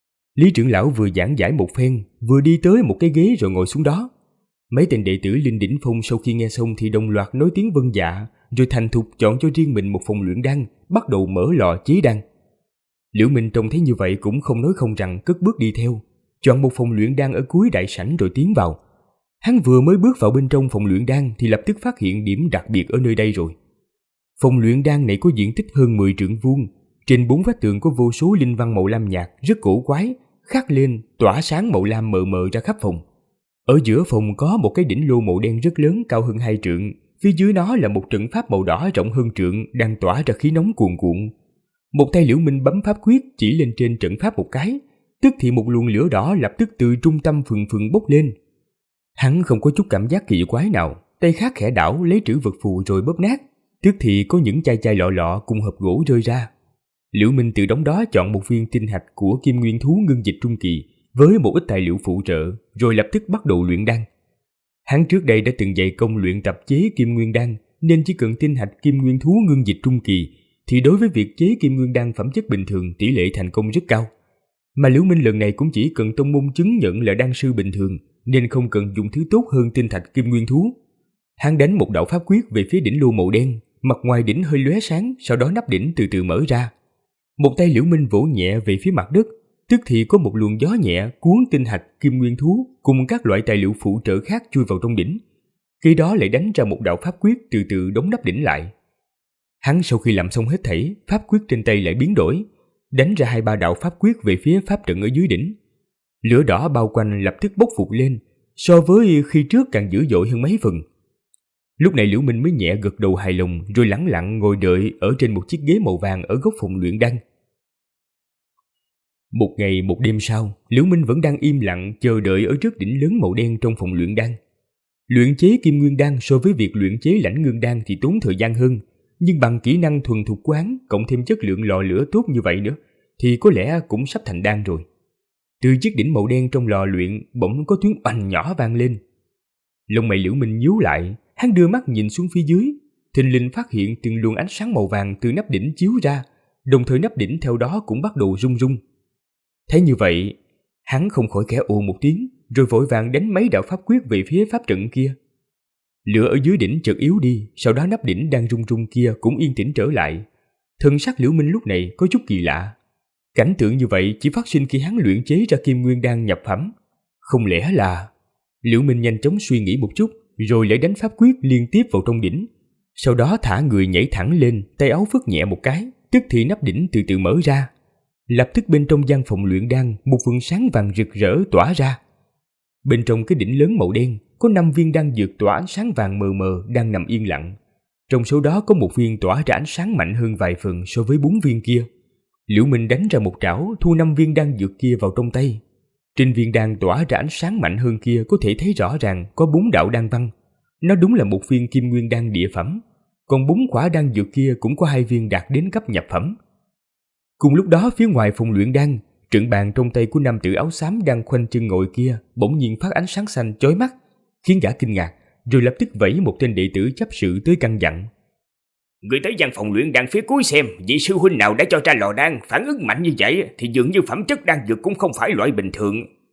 Lý trưởng lão vừa giảng giải một phen, vừa đi tới một cái ghế rồi ngồi xuống đó. Mấy tên đệ tử Linh Đỉnh Phong sau khi nghe xong thì đồng loạt nói tiếng vâng dạ, rồi thành thục chọn cho riêng mình một phòng luyện đan, bắt đầu mở lò chế đan. Liễu Minh trông thấy như vậy cũng không nói không rằng, cất bước đi theo, chọn một phòng luyện đan ở cuối đại sảnh rồi tiến vào. Hắn vừa mới bước vào bên trong phòng luyện đan thì lập tức phát hiện điểm đặc biệt ở nơi đây rồi. Phòng luyện đan này có diện tích hơn 10 trượng vuông, trên 4 vách tường có vô số linh văn màu lam nhạt rất cổ quái, khắc lên tỏa sáng màu lam mờ mờ ra khắp phòng. Ở giữa phòng có một cái đỉnh lô màu đen rất lớn cao hơn 2 trượng, phía dưới nó là một trận pháp màu đỏ rộng hơn trượng đang tỏa ra khí nóng cuồn cuộn. Một tay Liễu Minh bấm pháp quyết chỉ lên trên trận pháp một cái, tức thì một luồng lửa đỏ lập tức từ trung tâm phừng phừng bốc lên. Hắn không có chút cảm giác kỳ quái nào, tay khác khẽ đảo lấy trữ vật phù rồi bóp nát, tức thì có những chai chai lọ lọ cùng hộp gỗ rơi ra. Liễu Minh từ đống đó chọn một viên tinh hạch của Kim Nguyên Thú ngưng dịch trung kỳ với một ít tài liệu phụ trợ, rồi lập tức bắt đầu luyện đan. Hắn trước đây đã từng dày công luyện tập chế Kim Nguyên đan, nên chỉ cần tinh hạch Kim Nguyên Thú ngưng dịch trung kỳ thì đối với việc chế Kim Nguyên đan phẩm chất bình thường tỷ lệ thành công rất cao. Mà Liễu Minh lần này cũng chỉ cần tông môn chứng nhận là đan sư bình thường, nên không cần dùng thứ tốt hơn tinh thạch Kim Nguyên Thú. Hắn đánh một đạo pháp quyết về phía đỉnh lô màu đen, mặt ngoài đỉnh hơi lóe sáng, sau đó nắp đỉnh từ từ mở ra. Một tay Liễu Minh vỗ nhẹ về phía mặt đất, tức thì có một luồng gió nhẹ cuốn tinh hạch Kim Nguyên Thú cùng các loại tài liệu phụ trợ khác chui vào trong đỉnh. Khi đó lại đánh ra một đạo pháp quyết từ từ đóng nắp đỉnh lại. Hắn sau khi làm xong hết thảy, pháp quyết trên tay lại biến đổi, đánh ra 2-3 đạo pháp quyết về phía pháp trận ở dưới đỉnh. Lửa đỏ bao quanh lập tức bốc phụt lên, so với khi trước càng dữ dội hơn mấy phần. Lúc này Liễu Minh mới nhẹ gật đầu hài lòng, rồi lẳng lặng ngồi đợi ở trên một chiếc ghế màu vàng ở góc phòng luyện đan. Một ngày một đêm sau, Liễu Minh vẫn đang im lặng chờ đợi ở trước đỉnh lớn màu đen trong phòng luyện đan. Luyện chế Kim Nguyên đan so với việc luyện chế Lãnh Ngưng đan thì tốn thời gian hơn, nhưng bằng kỹ năng thuần thục của hắn cộng thêm chất lượng lò lửa tốt như vậy nữa thì có lẽ cũng sắp thành đan rồi. Từ chiếc đỉnh màu đen trong lò luyện bỗng có tiếng oanh nhỏ vang lên. Lông mày Liễu Minh nhíu lại, hắn đưa mắt nhìn xuống phía dưới, thình lình phát hiện từng luồng ánh sáng màu vàng từ nắp đỉnh chiếu ra, đồng thời nắp đỉnh theo đó cũng bắt đầu rung rung. Thấy như vậy, hắn không khỏi khẽ ồ một tiếng, rồi vội vàng đánh mấy đạo pháp quyết về phía pháp trận kia. Lửa ở dưới đỉnh chợt yếu đi, sau đó nắp đỉnh đang rung rung kia cũng yên tĩnh trở lại. Thần sắc Liễu Minh lúc này có chút kỳ lạ. Cảnh tượng như vậy chỉ phát sinh khi hắn luyện chế ra Kim Nguyên đan nhập phẩm. Không lẽ là... Liễu Minh nhanh chóng suy nghĩ một chút, rồi lại đánh pháp quyết liên tiếp vào trong đỉnh. Sau đó thả người nhảy thẳng lên, tay áo phất nhẹ một cái, tức thì nắp đỉnh từ từ mở ra. Lập tức bên trong gian phòng luyện đan, một vầng sáng vàng rực rỡ tỏa ra. Bên trong cái đỉnh lớn màu đen, có 5 viên đan dược tỏa ánh sáng vàng mờ mờ đang nằm yên lặng. Trong số đó có một viên tỏa ra ánh sáng mạnh hơn vài phần so với 4 viên kia. Liễu Minh đánh ra một trảo, thu 5 viên đan dược kia vào trong tay. Trên viên đan tỏa ra ánh sáng mạnh hơn kia có thể thấy rõ ràng có 4 đạo đan văn. Nó đúng là một viên Kim Nguyên đan địa phẩm, còn 4 quả đan dược kia cũng có 2 viên đạt đến cấp nhập phẩm. Cùng lúc đó phía ngoài phòng luyện đan, trận bàn trong tay của nam tử áo xám đang khoanh chân ngồi kia bỗng nhiên phát ánh sáng xanh chói mắt, khiến gã kinh ngạc, rồi lập tức vẫy một tên đệ tử chấp sự tới căn dặn. Người tới gian phòng luyện đan phía cuối xem, vị sư huynh nào đã cho ra lò đan phản ứng mạnh như vậy thì dường như phẩm chất đan dược cũng không phải loại bình thường.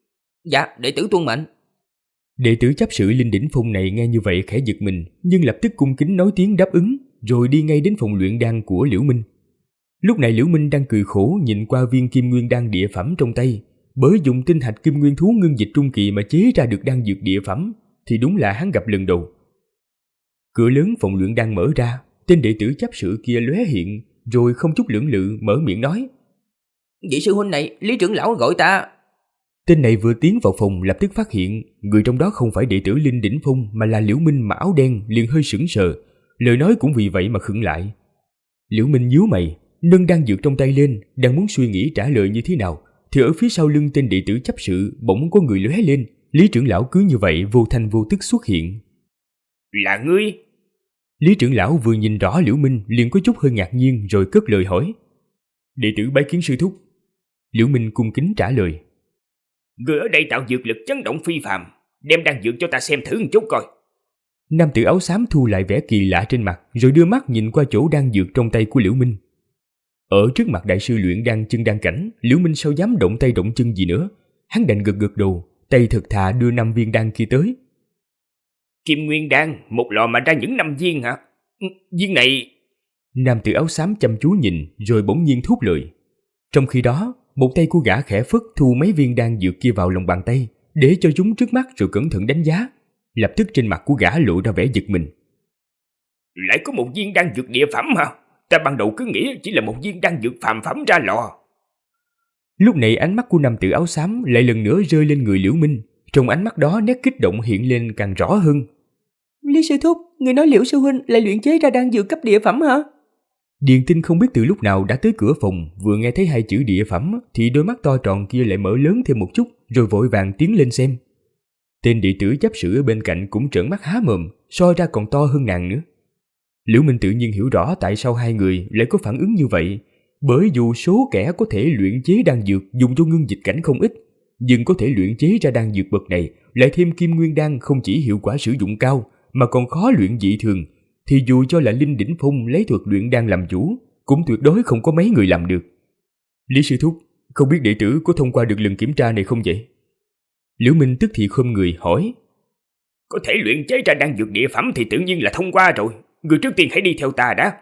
Dạ, đệ tử tuân mệnh. Đệ tử chấp sự Linh Đỉnh Phong này nghe như vậy khẽ giật mình, nhưng lập tức cung kính nói tiếng đáp ứng, rồi đi ngay đến phòng luyện đan của Liễu Minh. Lúc này Liễu Minh đang cười khổ nhìn qua viên kim nguyên đan địa phẩm trong tay, bởi dùng tinh hạch kim nguyên thú ngưng dịch trung kỳ mà chế ra được đan dược địa phẩm thì đúng là hắn gặp lần đầu. Cửa lớn phòng luyện đan mở ra, tên đệ tử chấp sự kia lóe hiện, rồi không chút lưỡng lự mở miệng nói: Vị sư huynh này, Lý trưởng lão gọi ta. Tên này vừa tiến vào phòng lập tức phát hiện người trong đó không phải đệ tử Linh Đỉnh Phong mà là Liễu Minh mặc áo đen, liền hơi sững sờ, lời nói cũng vì vậy mà khựng lại. Liễu Minh nhíu mày, nâng đan dược trong tay lên, đang muốn suy nghĩ trả lời như thế nào, thì ở phía sau lưng tên đệ tử chấp sự bỗng có người lóe lên. Lý trưởng lão cứ như vậy vô thanh vô tức xuất hiện. Là ngươi? Lý trưởng lão vừa nhìn rõ Liễu Minh liền có chút hơi ngạc nhiên, rồi cất lời hỏi: Đệ tử bái kiến sư thúc. Liễu Minh cung kính trả lời: Ngươi ở đây tạo dược lực chấn động phi phàm, đem đan dược cho ta xem thử một chút coi. Nam tử áo xám thu lại vẻ kỳ lạ trên mặt, rồi đưa mắt nhìn qua chỗ đan dược trong tay của Liễu Minh. Ở trước mặt đại sư luyện đan chân đan cảnh, Liễu Minh sao dám động tay động chân gì nữa, hắn đành gật gật đầu, tay thật thà đưa 5 viên đan kia tới. Kim nguyên đan, một lò mà ra những 5 viên hả? Viên này... Nam tử áo xám chăm chú nhìn, rồi bỗng nhiên thốt lời. Trong khi đó, một tay của gã khẽ phất thu mấy viên đan dược kia vào lòng bàn tay, để cho chúng trước mắt rồi cẩn thận đánh giá. Lập tức trên mặt của gã lộ ra vẻ giật mình. Lại có một viên đan dược địa phẩm hả? Ta ban đầu cứ nghĩ chỉ là một viên đan dược phàm phẩm ra lò. Lúc này ánh mắt của nam tử áo xám lại lần nữa rơi lên người Liễu Minh. Trong ánh mắt đó nét kích động hiện lên càng rõ hơn. Lý sư thúc, người nói Liễu sư huynh lại luyện chế ra đan dược cấp địa phẩm hả? Điền Tinh không biết từ lúc nào đã tới cửa phòng, vừa nghe thấy 2 chữ địa phẩm thì đôi mắt to tròn kia lại mở lớn thêm một chút, rồi vội vàng tiến lên xem. Tên đệ tử chấp sự ở bên cạnh cũng trợn mắt há mồm, so ra còn to hơn nàng nữa. Liễu Minh tự nhiên hiểu rõ tại sao 2 người lại có phản ứng như vậy, bởi dù số kẻ có thể luyện chế đan dược dùng cho ngưng dịch cảnh không ít, nhưng có thể luyện chế ra đan dược bậc này lại thêm kim nguyên đan không chỉ hiệu quả sử dụng cao mà còn khó luyện dị thường, thì dù cho là Linh Đỉnh Phong lấy thuật luyện đan làm chủ cũng tuyệt đối không có mấy người làm được. Lý sư thúc, không biết đệ tử có thông qua được lần kiểm tra này không vậy? Liễu Minh tức thì khom người hỏi. Có thể luyện chế ra đan dược địa phẩm thì tự nhiên là thông qua rồi. Người trước tiên hãy đi theo ta đã.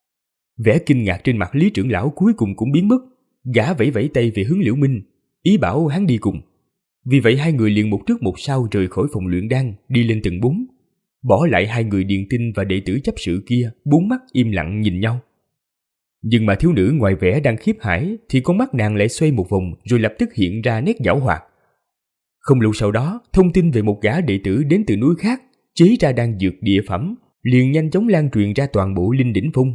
Vẻ kinh ngạc trên mặt Lý trưởng lão cuối cùng cũng biến mất. Gã vẫy vẫy tay về hướng Liễu Minh, ý bảo hắn đi cùng. Vì vậy 2 người liền một trước một sau rời khỏi phòng luyện đan, đi lên tầng 4. Bỏ lại 2 người Điền Tinh và đệ tử chấp sự kia 4 mắt im lặng nhìn nhau. Nhưng mà thiếu nữ ngoài vẻ đang khiếp hải thì con mắt nàng lại xoay một vòng, rồi lập tức hiện ra nét giảo hoạt. Không lâu sau đó, thông tin về một gã đệ tử đến từ núi khác chế ra đan dược địa phẩm liền nhanh chóng lan truyền ra toàn bộ Linh Đỉnh Phong.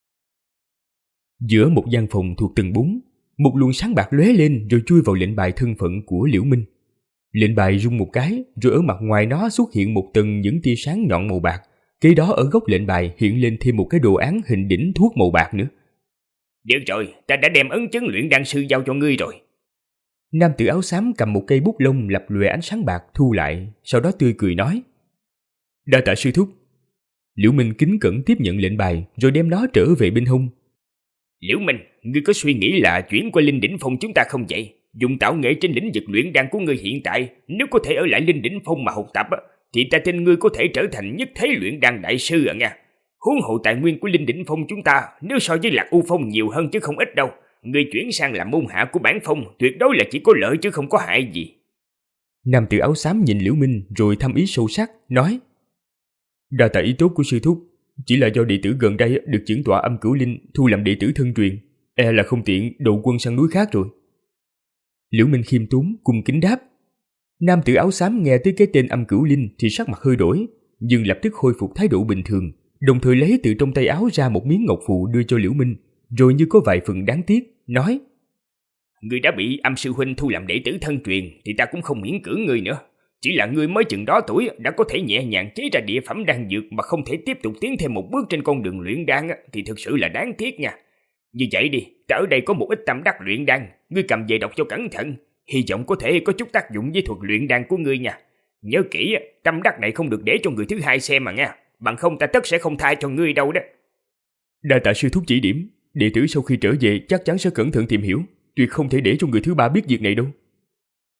Giữa một gian phòng thuộc tầng 4, một luồng sáng bạc lóe lên rồi chui vào lệnh bài thân phận của Liễu Minh. Lệnh bài rung một cái, rồi ở mặt ngoài nó xuất hiện một tầng những tia sáng nhọn màu bạc. Kế đó ở góc lệnh bài hiện lên thêm một cái đồ án hình đỉnh thuốc màu bạc nữa. Được rồi, ta đã đem ấn chứng luyện đan sư giao cho ngươi rồi. Nam tử áo xám cầm một cây bút lông lập lòe ánh sáng bạc thu lại, sau đó tươi cười nói. Đa tạ sư thúc. Liễu Minh kính cẩn tiếp nhận lệnh bài rồi đem nó trở về bên hông. Liễu Minh, ngươi có suy nghĩ là chuyển qua Linh Đỉnh Phong chúng ta không vậy? Dùng tạo nghệ trên lĩnh vực luyện đan của ngươi hiện tại, nếu có thể ở lại Linh Đỉnh Phong mà học tập, thì ta tin ngươi có thể trở thành nhất thế luyện đan đại sư à nha. Huống hộ tài nguyên của Linh Đỉnh Phong chúng ta, nếu so với Lạc U Phong nhiều hơn chứ không ít đâu. Ngươi chuyển sang làm môn hạ của bản phong, tuyệt đối là chỉ có lợi chứ không có hại gì. Nam tử áo xám nhìn Liễu Minh rồi thâm ý sâu sắc, nói. Đa tạ ý tốt của sư thúc, chỉ là do đệ tử gần đây được chuyển tọa Âm Cửu Linh thu làm đệ tử thân truyền, e là không tiện độ quân sang núi khác rồi. Liễu Minh khiêm tốn cung kính đáp. Nam tử áo xám nghe tới cái tên Âm Cửu Linh thì sắc mặt hơi đổi, nhưng lập tức khôi phục thái độ bình thường, đồng thời lấy từ trong tay áo ra một miếng ngọc phù đưa cho Liễu Minh, rồi như có vài phần đáng tiếc, nói. Ngươi đã bị Âm sư huynh thu làm đệ tử thân truyền thì ta cũng không miễn cưỡng ngươi nữa. Chỉ là ngươi mới chừng đó tuổi đã có thể nhẹ nhàng chế ra địa phẩm đan dược mà không thể tiếp tục tiến thêm một bước trên con đường luyện đan thì thực sự là đáng tiếc nha. Như vậy đi, ta ở đây có một ít tâm đắc luyện đan, ngươi cầm về đọc cho cẩn thận, hy vọng có thể có chút tác dụng với thuật luyện đan của ngươi nha. Nhớ kỹ, tâm đắc này không được để cho người thứ hai xem mà nha, bằng không ta tất sẽ không tha cho ngươi đâu đó. Đa tạ sư thúc chỉ điểm, đệ tử sau khi trở về chắc chắn sẽ cẩn thận tìm hiểu, tuyệt không thể để cho người thứ ba biết việc này đâu.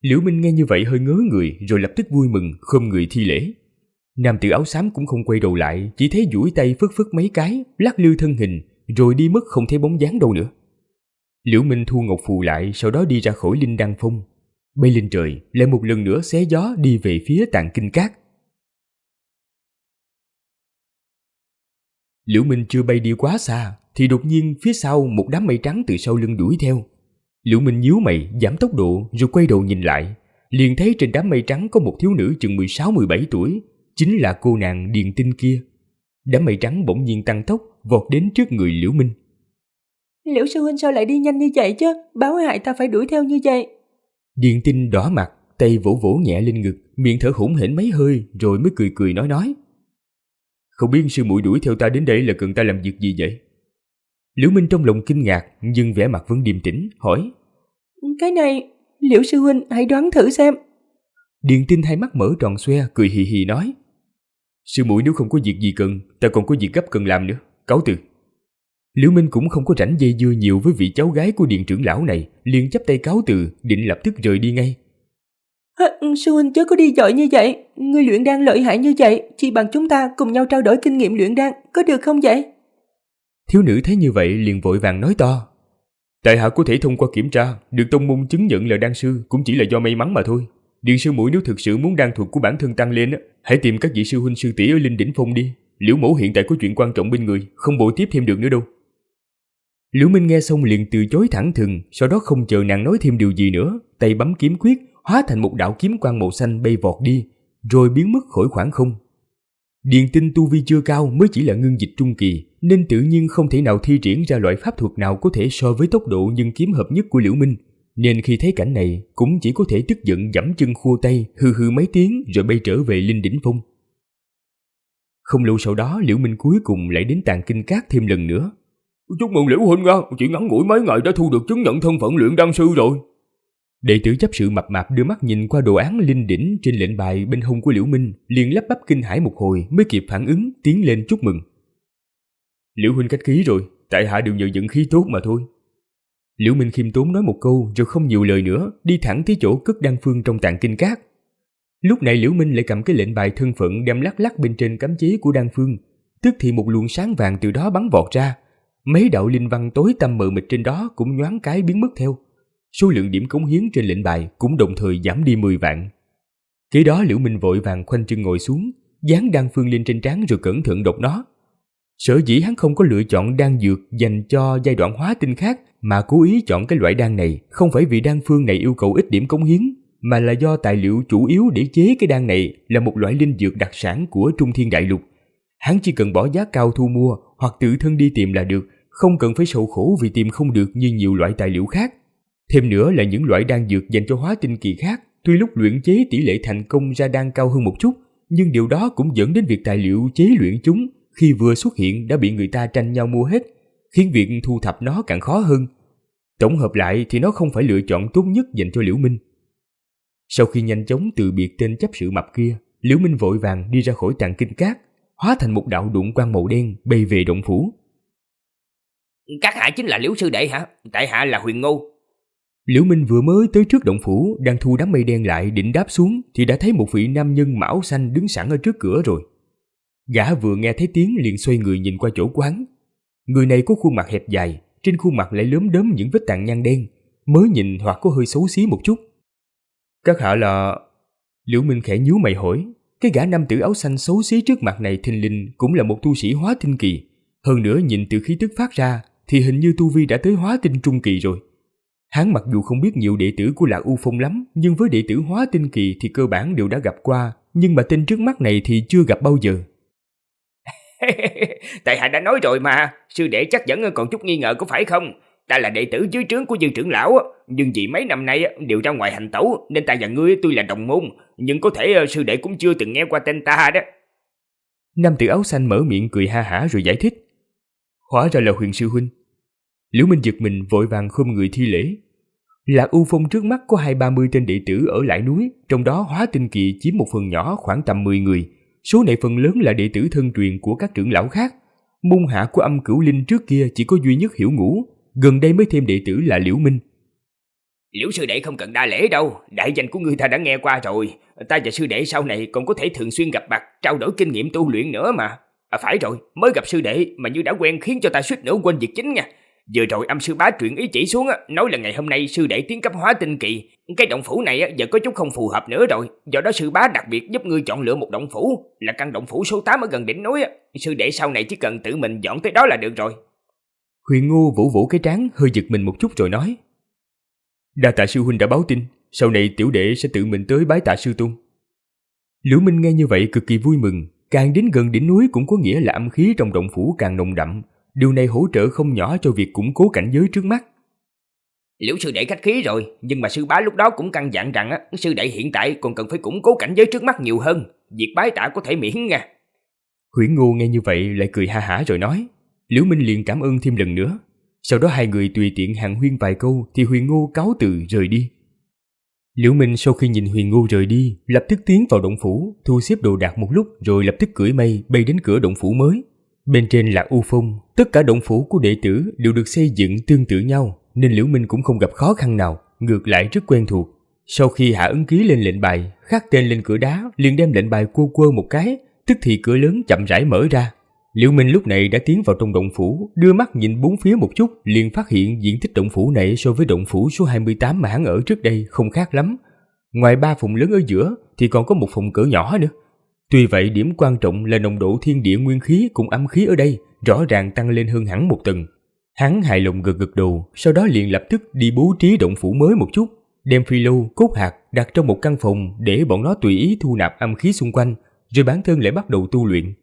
Liễu Minh nghe như vậy hơi ngớ người, rồi lập tức vui mừng khom người thi lễ. Nam tử áo xám cũng không quay đầu lại, chỉ thấy duỗi tay phất phất mấy cái, lắc lư thân hình, rồi đi mất không thấy bóng dáng đâu nữa. Liễu Minh thu ngọc phù lại, sau đó đi ra khỏi Linh Đăng Phong, bay lên trời, lại một lần nữa xé gió đi về phía Tàng Kinh Các. Liễu Minh chưa bay đi quá xa, thì đột nhiên phía sau một đám mây trắng từ sau lưng đuổi theo. Liễu Minh nhíu mày, giảm tốc độ, rồi quay đầu nhìn lại, liền thấy trên đám mây trắng có một thiếu nữ chừng 16-17 tuổi, chính là cô nàng Điền Tinh kia. Đám mây trắng bỗng nhiên tăng tốc, vọt đến trước người Liễu Minh. Liễu sư huynh sao lại đi nhanh như vậy chứ? Báo hại ta phải đuổi theo như vậy. Điền Tinh đỏ mặt, tay vỗ vỗ nhẹ lên ngực, miệng thở hổn hển mấy hơi, rồi mới cười cười nói. Không biết sư muội đuổi theo ta đến đây là cần ta làm việc gì vậy? Liễu Minh trong lòng kinh ngạc, nhưng vẻ mặt vẫn điềm tĩnh, hỏi. Cái này, Liễu sư huynh hãy đoán thử xem. Điền Tinh hai mắt mở tròn xoe, cười hì hì nói. Sư muội nếu không có việc gì cần, ta còn có việc gấp cần làm nữa, cáo từ. Liễu Minh cũng không có rảnh dây dưa nhiều với vị cháu gái của Điền trưởng lão này, liền chắp tay cáo từ, định lập tức rời đi ngay. Sư huynh chớ có đi dội như vậy, người luyện đan lợi hại như vậy, chỉ bằng chúng ta cùng nhau trao đổi kinh nghiệm luyện đan, có được không vậy? Thiếu nữ thấy như vậy liền vội vàng nói to. Tại hạ có thể thông qua kiểm tra, được tông môn chứng nhận là đan sư cũng chỉ là do may mắn mà thôi. Điền sư muội nếu thực sự muốn đan thuật của bản thân tăng lên, hãy tìm các vị sư huynh sư tỷ ở Linh Đỉnh Phong đi. Liễu mẫu hiện tại có chuyện quan trọng bên người, không bội tiếp thêm được nữa đâu. Liễu Minh nghe xong liền từ chối thẳng thừng, sau đó không chờ nàng nói thêm điều gì nữa, tay bấm kiếm quyết, hóa thành một đạo kiếm quang màu xanh bay vọt đi, rồi biến mất khỏi khoảng không. Điền Tinh tu vi chưa cao, mới chỉ là ngưng dịch trung kỳ, nên tự nhiên không thể nào thi triển ra loại pháp thuật nào có thể so với tốc độ nhân kiếm hợp nhất của Liễu Minh, nên khi thấy cảnh này cũng chỉ có thể tức giận giẫm chân khua tay, hừ hừ mấy tiếng rồi bay trở về Linh Đỉnh Phong. Không lâu sau đó, Liễu Minh cuối cùng lại đến Tàng Kinh Các thêm lần nữa. Chúc mừng Liễu huynh nha, chỉ ngắn ngủi mấy ngày đã thu được chứng nhận thân phận luyện đan sư rồi. Đệ tử chấp sự mập mạp đưa mắt nhìn qua đồ án linh đỉnh trên lệnh bài bên hông của Liễu Minh, liền lắp bắp kinh hãi một hồi mới kịp phản ứng, tiến lên chúc mừng. Liễu huynh khách khí rồi, tại hạ đều nhờ vận khí tốt mà thôi. Liễu Minh khiêm tốn nói một câu rồi không nhiều lời nữa, đi thẳng tới chỗ cất đan phương trong Tàng Kinh Các. Lúc này Liễu Minh lại cầm cái lệnh bài thân phận đem lắc lắc bên trên cấm chế của đan phương, tức thì một luồng sáng vàng từ đó bắn vọt ra. Mấy đạo linh văn tối tăm mờ mịt trên đó cũng nhoáng cái biến mất theo. Số lượng điểm cống hiến trên lệnh bài cũng đồng thời giảm đi 10 vạn. Kế đó Liễu Minh vội vàng khoanh chân ngồi xuống, dán đan phương lên trên trán rồi cẩn thận đọc nó. Sở dĩ hắn không có lựa chọn đan dược dành cho giai đoạn hóa tinh khác, mà cố ý chọn cái loại đan này, không phải vì đan phương này yêu cầu ít điểm cống hiến, mà là do tài liệu chủ yếu để chế cái đan này là một loại linh dược đặc sản của Trung Thiên Đại Lục. Hắn chỉ cần bỏ giá cao thu mua hoặc tự thân đi tìm là được, không cần phải sầu khổ vì tìm không được như nhiều loại tài liệu khác. Thêm nữa là những loại đan dược dành cho hóa tinh kỳ khác, tuy lúc luyện chế tỷ lệ thành công ra đan cao hơn một chút, nhưng điều đó cũng dẫn đến việc tài liệu chế luyện chúng khi vừa xuất hiện đã bị người ta tranh nhau mua hết, khiến việc thu thập nó càng khó hơn. Tổng hợp lại thì nó không phải lựa chọn tốt nhất dành cho Liễu Minh. Sau khi nhanh chóng từ biệt tên chấp sự mập kia, Liễu Minh vội vàng đi ra khỏi Tàng Kinh Các, hóa thành một đạo đụng quang màu đen bay về động phủ. Các hạ chính là Liễu sư đệ hả? Tại hạ là Huyền Ngô. Liễu Minh vừa mới tới trước động phủ, đang thu đám mây đen lại định đáp xuống thì đã thấy một vị nam nhân mão xanh đứng sẵn ở trước cửa rồi. Gã vừa nghe thấy tiếng liền xoay người nhìn qua chỗ quán. Người này có khuôn mặt hẹp dài, trên khuôn mặt lại lốm đốm những vết tàn nhang đen, mới nhìn hoặc có hơi xấu xí một chút. Các hạ là... Liễu Minh khẽ nhíu mày hỏi. Cái gã nam tử áo xanh xấu xí trước mặt này thình lình cũng là một tu sĩ hóa tinh kỳ. Hơn nữa nhìn từ khí tức phát ra thì hình như tu vi đã tới hóa tinh trung kỳ rồi. Hắn mặc dù không biết nhiều đệ tử của Lạc U Phong lắm, nhưng với đệ tử hóa tinh kỳ thì cơ bản đều đã gặp qua, nhưng mà tên trước mắt này thì chưa gặp bao giờ. Tại hạ đã nói rồi mà, sư đệ chắc vẫn còn chút nghi ngờ có phải không? Ta là đệ tử dưới trướng của Dư trưởng lão, nhưng vì mấy năm nay đều ra ngoài hành tẩu nên ta và ngươi tuy là đồng môn, nhưng có thể sư đệ cũng chưa từng nghe qua tên ta đó. Nam tử áo xanh mở miệng cười ha hả rồi giải thích. Hóa ra là Huyền sư huynh. Liễu Minh giật mình vội vàng khom người thi lễ. Lạc U Phong trước mắt có 20-30 tên đệ tử ở lại núi, trong đó hóa tinh kỳ chiếm một phần nhỏ khoảng tầm 10 người. Số này phần lớn là đệ tử thân truyền của các trưởng lão khác. Môn hạ của Âm Cửu Linh trước kia chỉ có duy nhất Hiểu Ngũ, gần đây mới thêm đệ tử là Liễu Minh. Liễu sư đệ không cần đa lễ đâu, đại danh của ngươi ta đã nghe qua rồi. Ta và sư đệ sau này còn có thể thường xuyên gặp mặt, trao đổi kinh nghiệm tu luyện nữa mà. Phải rồi, mới gặp sư đệ mà như đã quen khiến cho ta suýt nữa quên việc chính nha. Vừa rồi âm sư bá truyền ý chỉ xuống nói là ngày hôm nay sư đệ tiến cấp hóa tinh kỳ. Cái động phủ này giờ có chút không phù hợp nữa rồi. Do đó sư bá đặc biệt giúp ngươi chọn lựa một động phủ, là căn động phủ số 8 ở gần đỉnh núi. Sư đệ sau này chỉ cần tự mình dọn tới đó là được rồi. Huyền Ngô vỗ vỗ cái trán, hơi giật mình một chút rồi nói: Đa tạ sư huynh đã báo tin, sau này tiểu đệ sẽ tự mình tới bái tạ sư tôn. Liễu Minh nghe như vậy cực kỳ vui mừng, càng đến gần đỉnh núi cũng có nghĩa là âm khí trong động phủ càng nồng đậm, điều này hỗ trợ không nhỏ cho việc củng cố cảnh giới trước mắt. Liễu sư đệ khách khí rồi, nhưng mà sư bá lúc đó cũng căn dặn rằng sư đệ hiện tại còn cần phải củng cố cảnh giới trước mắt nhiều hơn, việc bái tạ có thể miễn nha. Huyễn Ngô nghe như vậy lại cười ha hả rồi nói. Liễu Minh liền cảm ơn thêm lần nữa. Sau đó hai người tùy tiện hàn huyên vài câu thì Huyền Ngô cáo từ rời đi. Liễu Minh sau khi nhìn Huyền Ngô rời đi, lập tức tiến vào động phủ, thu xếp đồ đạc một lúc rồi lập tức cưỡi mây bay đến cửa động phủ mới. Bên trên là u phong, tất cả động phủ của đệ tử đều được xây dựng tương tự nhau, nên Liễu Minh cũng không gặp khó khăn nào, ngược lại rất quen thuộc. Sau khi hạ ấn ký lên lệnh bài, khắc tên lên cửa đá, liền đem lệnh bài quơ quơ một cái, tức thì cửa lớn chậm rãi mở ra. Liễu Minh lúc này đã tiến vào trong động phủ, đưa mắt nhìn bốn phía một chút, liền phát hiện diện tích động phủ này so với động phủ số 28 mà hắn ở trước đây không khác lắm. Ngoài 3 phòng lớn ở giữa thì còn có một phòng cỡ nhỏ nữa. Tuy vậy điểm quan trọng là nồng độ thiên địa nguyên khí cùng âm khí ở đây rõ ràng tăng lên hơn hẳn một tầng. Hắn hài lòng gật gật đầu, sau đó liền lập tức đi bố trí động phủ mới một chút, đem phi lâu, cốt hạt đặt trong một căn phòng để bọn nó tùy ý thu nạp âm khí xung quanh, rồi bản thân lại bắt đầu tu luyện.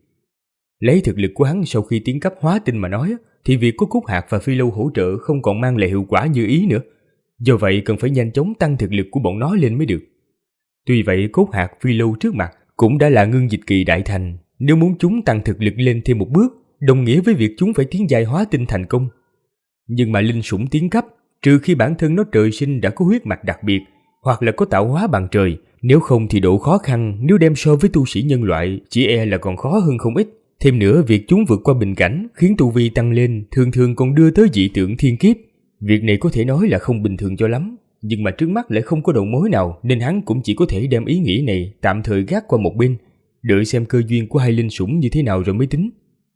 Lấy thực lực của hắn sau khi tiến cấp hóa tinh mà nói thì việc có cốt hạt và phi lâu hỗ trợ không còn mang lại hiệu quả như ý nữa. Do vậy cần phải nhanh chóng tăng thực lực của bọn nó lên mới được. Tuy vậy cốt hạt phi lâu trước mặt cũng đã là ngưng dịch kỳ đại thành, nếu muốn chúng tăng thực lực lên thêm một bước, đồng nghĩa với việc chúng phải tiến giai hóa tinh thành công. Nhưng mà linh sủng tiến cấp, trừ khi bản thân nó trời sinh đã có huyết mạch đặc biệt, hoặc là có tạo hóa bằng trời, nếu không thì độ khó khăn nếu đem so với tu sĩ nhân loại chỉ e là còn khó hơn không ít. Thêm nữa việc chúng vượt qua bình cảnh khiến tu vi tăng lên thường thường còn đưa tới dị tượng thiên kiếp. Việc này có thể nói là không bình thường cho lắm, nhưng mà trước mắt lại không có đầu mối nào nên hắn cũng chỉ có thể đem ý nghĩ này tạm thời gác qua một bên, đợi xem cơ duyên của hai linh sủng như thế nào rồi mới tính.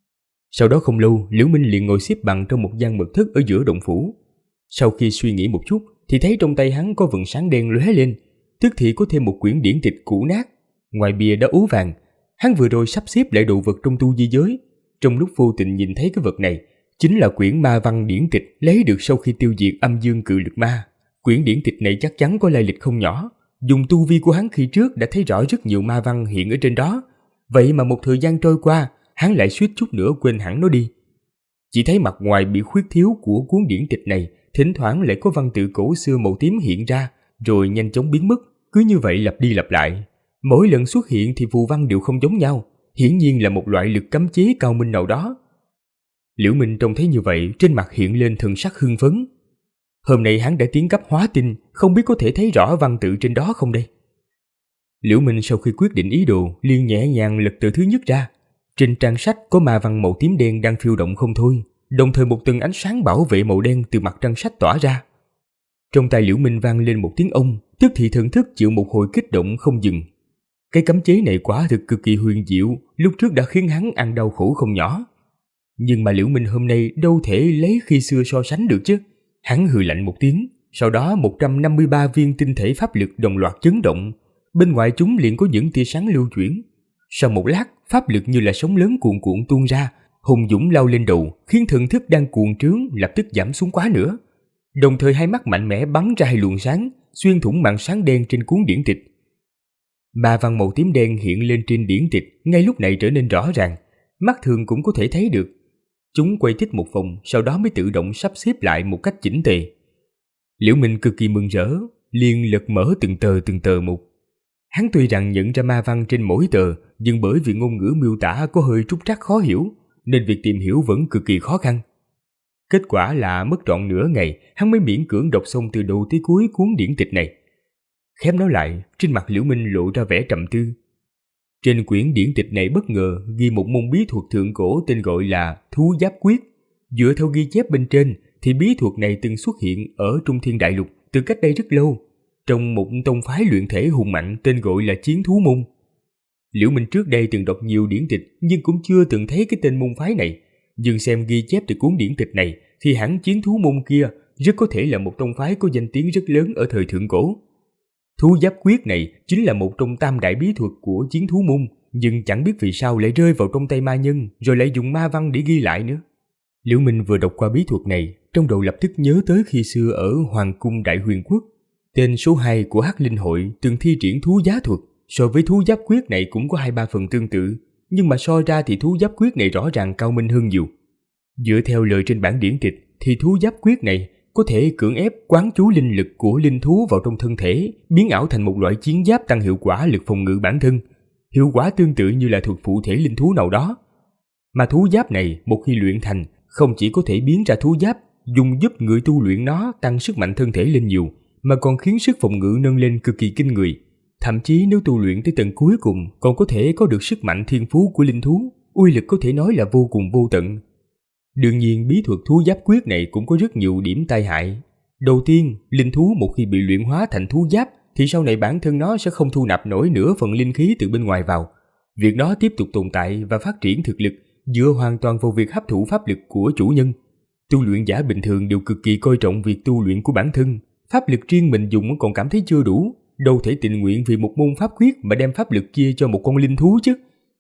Sau đó không lâu, Liễu Minh liền ngồi xếp bằng trong một gian mật thất ở giữa động phủ. Sau khi suy nghĩ một chút thì thấy trong tay hắn có vầng sáng đen lóe lên, tức thì có thêm một quyển điển tịch cũ nát. Ngoài bìa đã ố vàng, hắn vừa rồi sắp xếp lại đồ vật trong tu di giới, trong lúc vô tình nhìn thấy cái vật này chính là quyển ma văn điển tịch lấy được sau khi tiêu diệt âm dương cự lực ma. Quyển điển tịch này chắc chắn có lai lịch không nhỏ, dùng tu vi của hắn khi trước đã thấy rõ rất nhiều ma văn hiện ở trên đó, vậy mà một thời gian trôi qua, hắn lại suýt chút nữa quên hẳn nó đi. Chỉ thấy mặt ngoài bị khuyết thiếu của cuốn điển tịch này, thỉnh thoảng lại có văn tự cổ xưa màu tím hiện ra, rồi nhanh chóng biến mất, cứ như vậy lặp đi lặp lại. Mỗi lần xuất hiện thì phù văn đều không giống nhau, hiển nhiên là một loại lực cấm chế cao minh nào đó. Liễu Minh trông thấy như vậy, trên mặt hiện lên thần sắc hưng phấn. Hôm nay hắn đã tiến cấp hóa tinh, không biết có thể thấy rõ văn tự trên đó không đây? Liễu Minh sau khi quyết định ý đồ, liền nhẹ nhàng lật tờ thứ nhất ra. Trên trang sách có ma văn màu tím đen đang phiêu động không thôi, đồng thời một tầng ánh sáng bảo vệ màu đen từ mặt trang sách tỏa ra. Trong tai Liễu Minh vang lên một tiếng ông, tức thì thần thức chịu một hồi kích động không dừng. Cái cấm chế này quả thực cực kỳ huyền diệu, lúc trước đã khiến hắn ăn đau khổ không nhỏ. Nhưng mà Liễu Minh hôm nay đâu thể lấy khi xưa so sánh được chứ. Hắn hừ lạnh một tiếng, sau đó 153 viên tinh thể pháp lực đồng loạt chấn động, bên ngoài chúng liền có những tia sáng lưu chuyển. Sau một lát, pháp lực như là sóng lớn cuồn cuộn tuôn ra, hùng dũng lao lên đầu, khiến thần thức đang cuồng trướng lập tức giảm xuống quá nữa. Đồng thời hai mắt mạnh mẽ bắn ra hai luồng sáng, xuyên thủng màn sáng đen trên cuốn điển tịch. Ma văn màu tím đen hiện lên trên điển tịch ngay lúc này trở nên rõ ràng, mắt thường cũng có thể thấy được. Chúng quay thích một vòng, sau đó mới tự động sắp xếp lại một cách chỉnh tề. Liễu Minh cực kỳ mừng rỡ, liền lật mở từng tờ một. Hắn tuy rằng nhận ra ma văn trên mỗi tờ, nhưng bởi vì ngôn ngữ miêu tả có hơi trúc trắc khó hiểu, nên việc tìm hiểu vẫn cực kỳ khó khăn. Kết quả là mất trọn nửa ngày, hắn mới miễn cưỡng đọc xong từ đầu tới cuối cuốn điển tịch này. Khép nó lại, trên mặt Liễu Minh lộ ra vẻ trầm tư. Trên quyển điển tịch này bất ngờ ghi một môn bí thuật thượng cổ tên gọi là Thú Giáp Quyết. Dựa theo ghi chép bên trên thì bí thuật này từng xuất hiện ở Trung Thiên Đại Lục từ cách đây rất lâu, trong một tông phái luyện thể hùng mạnh tên gọi là Chiến Thú Môn. Liễu Minh trước đây từng đọc nhiều điển tịch nhưng cũng chưa từng thấy cái tên môn phái này, nhưng xem ghi chép từ cuốn điển tịch này thì hẳn Chiến Thú Môn kia rất có thể là một tông phái có danh tiếng rất lớn ở thời thượng cổ. Thú giáp quyết này chính là một trong tam đại bí thuật của Chiến Thú Môn, nhưng chẳng biết vì sao lại rơi vào trong tay ma nhân rồi lại dùng ma văn để ghi lại nữa. Liễu Minh vừa đọc qua bí thuật này, trong đầu lập tức nhớ tới khi xưa ở Hoàng cung Đại Huyền Quốc, tên số 2 của Hắc Linh hội từng thi triển thú giá thuật. So với thú giáp quyết này cũng có 2-3 phần tương tự, nhưng mà so ra thì thú giáp quyết này rõ ràng cao minh hơn nhiều. Dựa theo lời trên bản điển tịch thì thú giáp quyết này có thể cưỡng ép quán chú linh lực của linh thú vào trong thân thể, biến ảo thành một loại chiến giáp tăng hiệu quả lực phòng ngự bản thân, hiệu quả tương tự như là thuật phụ thể linh thú nào đó. Mà thú giáp này một khi luyện thành, không chỉ có thể biến ra thú giáp, dùng giúp người tu luyện nó tăng sức mạnh thân thể lên nhiều, mà còn khiến sức phòng ngự nâng lên cực kỳ kinh người. Thậm chí nếu tu luyện tới tầng cuối cùng còn có thể có được sức mạnh thiên phú của linh thú, uy lực có thể nói là vô cùng vô tận. Đương nhiên bí thuật thú giáp quyết này cũng có rất nhiều điểm tai hại. Đầu tiên, linh thú một khi bị luyện hóa thành thú giáp thì sau này bản thân nó sẽ không thu nạp nổi nửa phần linh khí từ bên ngoài vào. Việc nó tiếp tục tồn tại và phát triển thực lực dựa hoàn toàn vào việc hấp thụ pháp lực của chủ nhân. Tu luyện giả bình thường đều cực kỳ coi trọng việc tu luyện của bản thân, pháp lực riêng mình dùng còn cảm thấy chưa đủ, đâu thể tình nguyện vì một môn pháp quyết mà đem pháp lực chia cho một con linh thú chứ.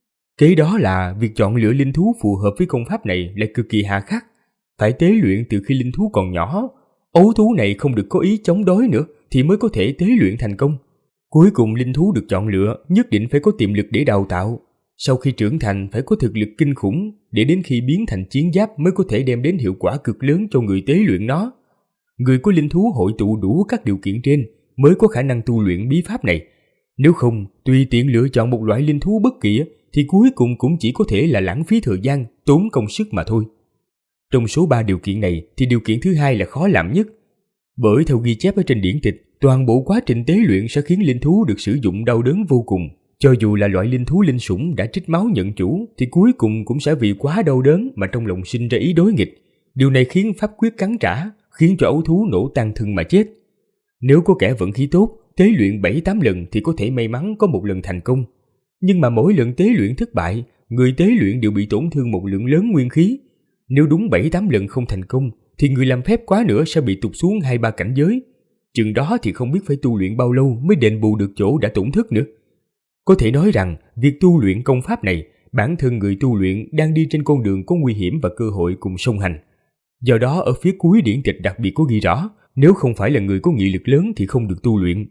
Kế đó là việc chọn lựa linh thú phù hợp với công pháp này lại cực kỳ hà khắc, phải tế luyện từ khi linh thú còn nhỏ. Ấu thú này không được có ý chống đối nữa thì mới có thể tế luyện thành công. Cuối cùng linh thú được chọn lựa nhất định phải có tiềm lực để đào tạo. Sau khi trưởng thành phải có thực lực kinh khủng, để đến khi biến thành chiến giáp mới có thể đem đến hiệu quả cực lớn cho người tế luyện nó. Người có linh thú hội tụ đủ các điều kiện trên mới có khả năng tu luyện bí pháp này. Nếu không, tùy tiện lựa chọn một loại linh thú bất kỳ thì cuối cùng cũng chỉ có thể là lãng phí thời gian, tốn công sức mà thôi. Trong số 3 điều kiện này thì điều kiện thứ hai là khó làm nhất. Bởi theo ghi chép ở trên điển tịch, toàn bộ quá trình tế luyện sẽ khiến linh thú được sử dụng đau đớn vô cùng. Cho dù là loại linh thú linh sủng đã trích máu nhận chủ thì cuối cùng cũng sẽ vì quá đau đớn mà trong lòng sinh ra ý đối nghịch. Điều này khiến pháp quyết cắn trả, khiến cho ấu thú nổ tan thân mà chết. Nếu có kẻ vận khí tốt, tế luyện 7-8 lần thì có thể may mắn có một lần thành công. Nhưng mà mỗi lần tế luyện thất bại, người tế luyện đều bị tổn thương một lượng lớn nguyên khí. Nếu đúng 7-8 lần không thành công thì người làm phép quá nữa sẽ bị tụt xuống 2-3 cảnh giới. Chừng đó thì không biết phải tu luyện bao lâu mới đền bù được chỗ đã tổn thất nữa. Có thể nói rằng việc tu luyện công pháp này, bản thân người tu luyện đang đi trên con đường có nguy hiểm và cơ hội cùng song hành. Do đó ở phía cuối điển tịch đặc biệt có ghi rõ, nếu không phải là người có nghị lực lớn thì không được tu luyện.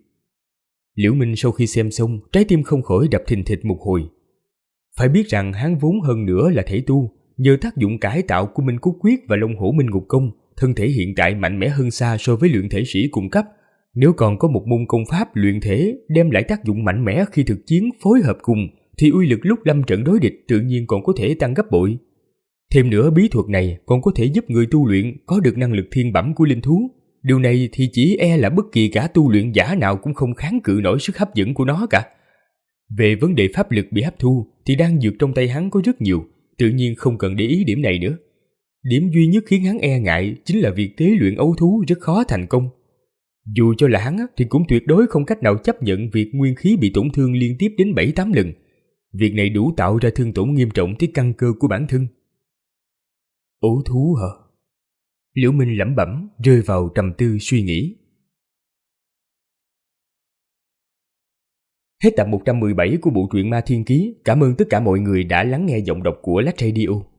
Liễu Minh sau khi xem xong, trái tim không khỏi đập thình thịch một hồi. Phải biết rằng hắn vốn hơn nữa là thể tu, nhờ tác dụng cải tạo của Minh Cốt Quyết và Long Hổ Minh Ngục Công, thân thể hiện tại mạnh mẽ hơn xa so với luyện thể sĩ cùng cấp. Nếu còn có một môn công pháp luyện thể đem lại tác dụng mạnh mẽ khi thực chiến phối hợp cùng, thì uy lực lúc lâm trận đối địch tự nhiên còn có thể tăng gấp bội. Thêm nữa bí thuật này còn có thể giúp người tu luyện có được năng lực thiên bẩm của linh thú. Điều này thì chỉ e là bất kỳ cả tu luyện giả nào cũng không kháng cự nổi sức hấp dẫn của nó cả. Về vấn đề pháp lực bị hấp thu thì đan dược trong tay hắn có rất nhiều, tự nhiên không cần để ý điểm này nữa. Điểm duy nhất khiến hắn e ngại chính là việc tế luyện ấu thú rất khó thành công. Dù cho là hắn thì cũng tuyệt đối không cách nào chấp nhận việc nguyên khí bị tổn thương liên tiếp đến 7-8 lần. Việc này đủ tạo ra thương tổn nghiêm trọng tới căn cơ của bản thân. Ấu thú hả? Liễu Minh lẩm bẩm, rơi vào trầm tư suy nghĩ. Hết tập 117 của bộ truyện Ma Thiên Ký. Cảm ơn tất cả mọi người đã lắng nghe giọng đọc của Lách Radio.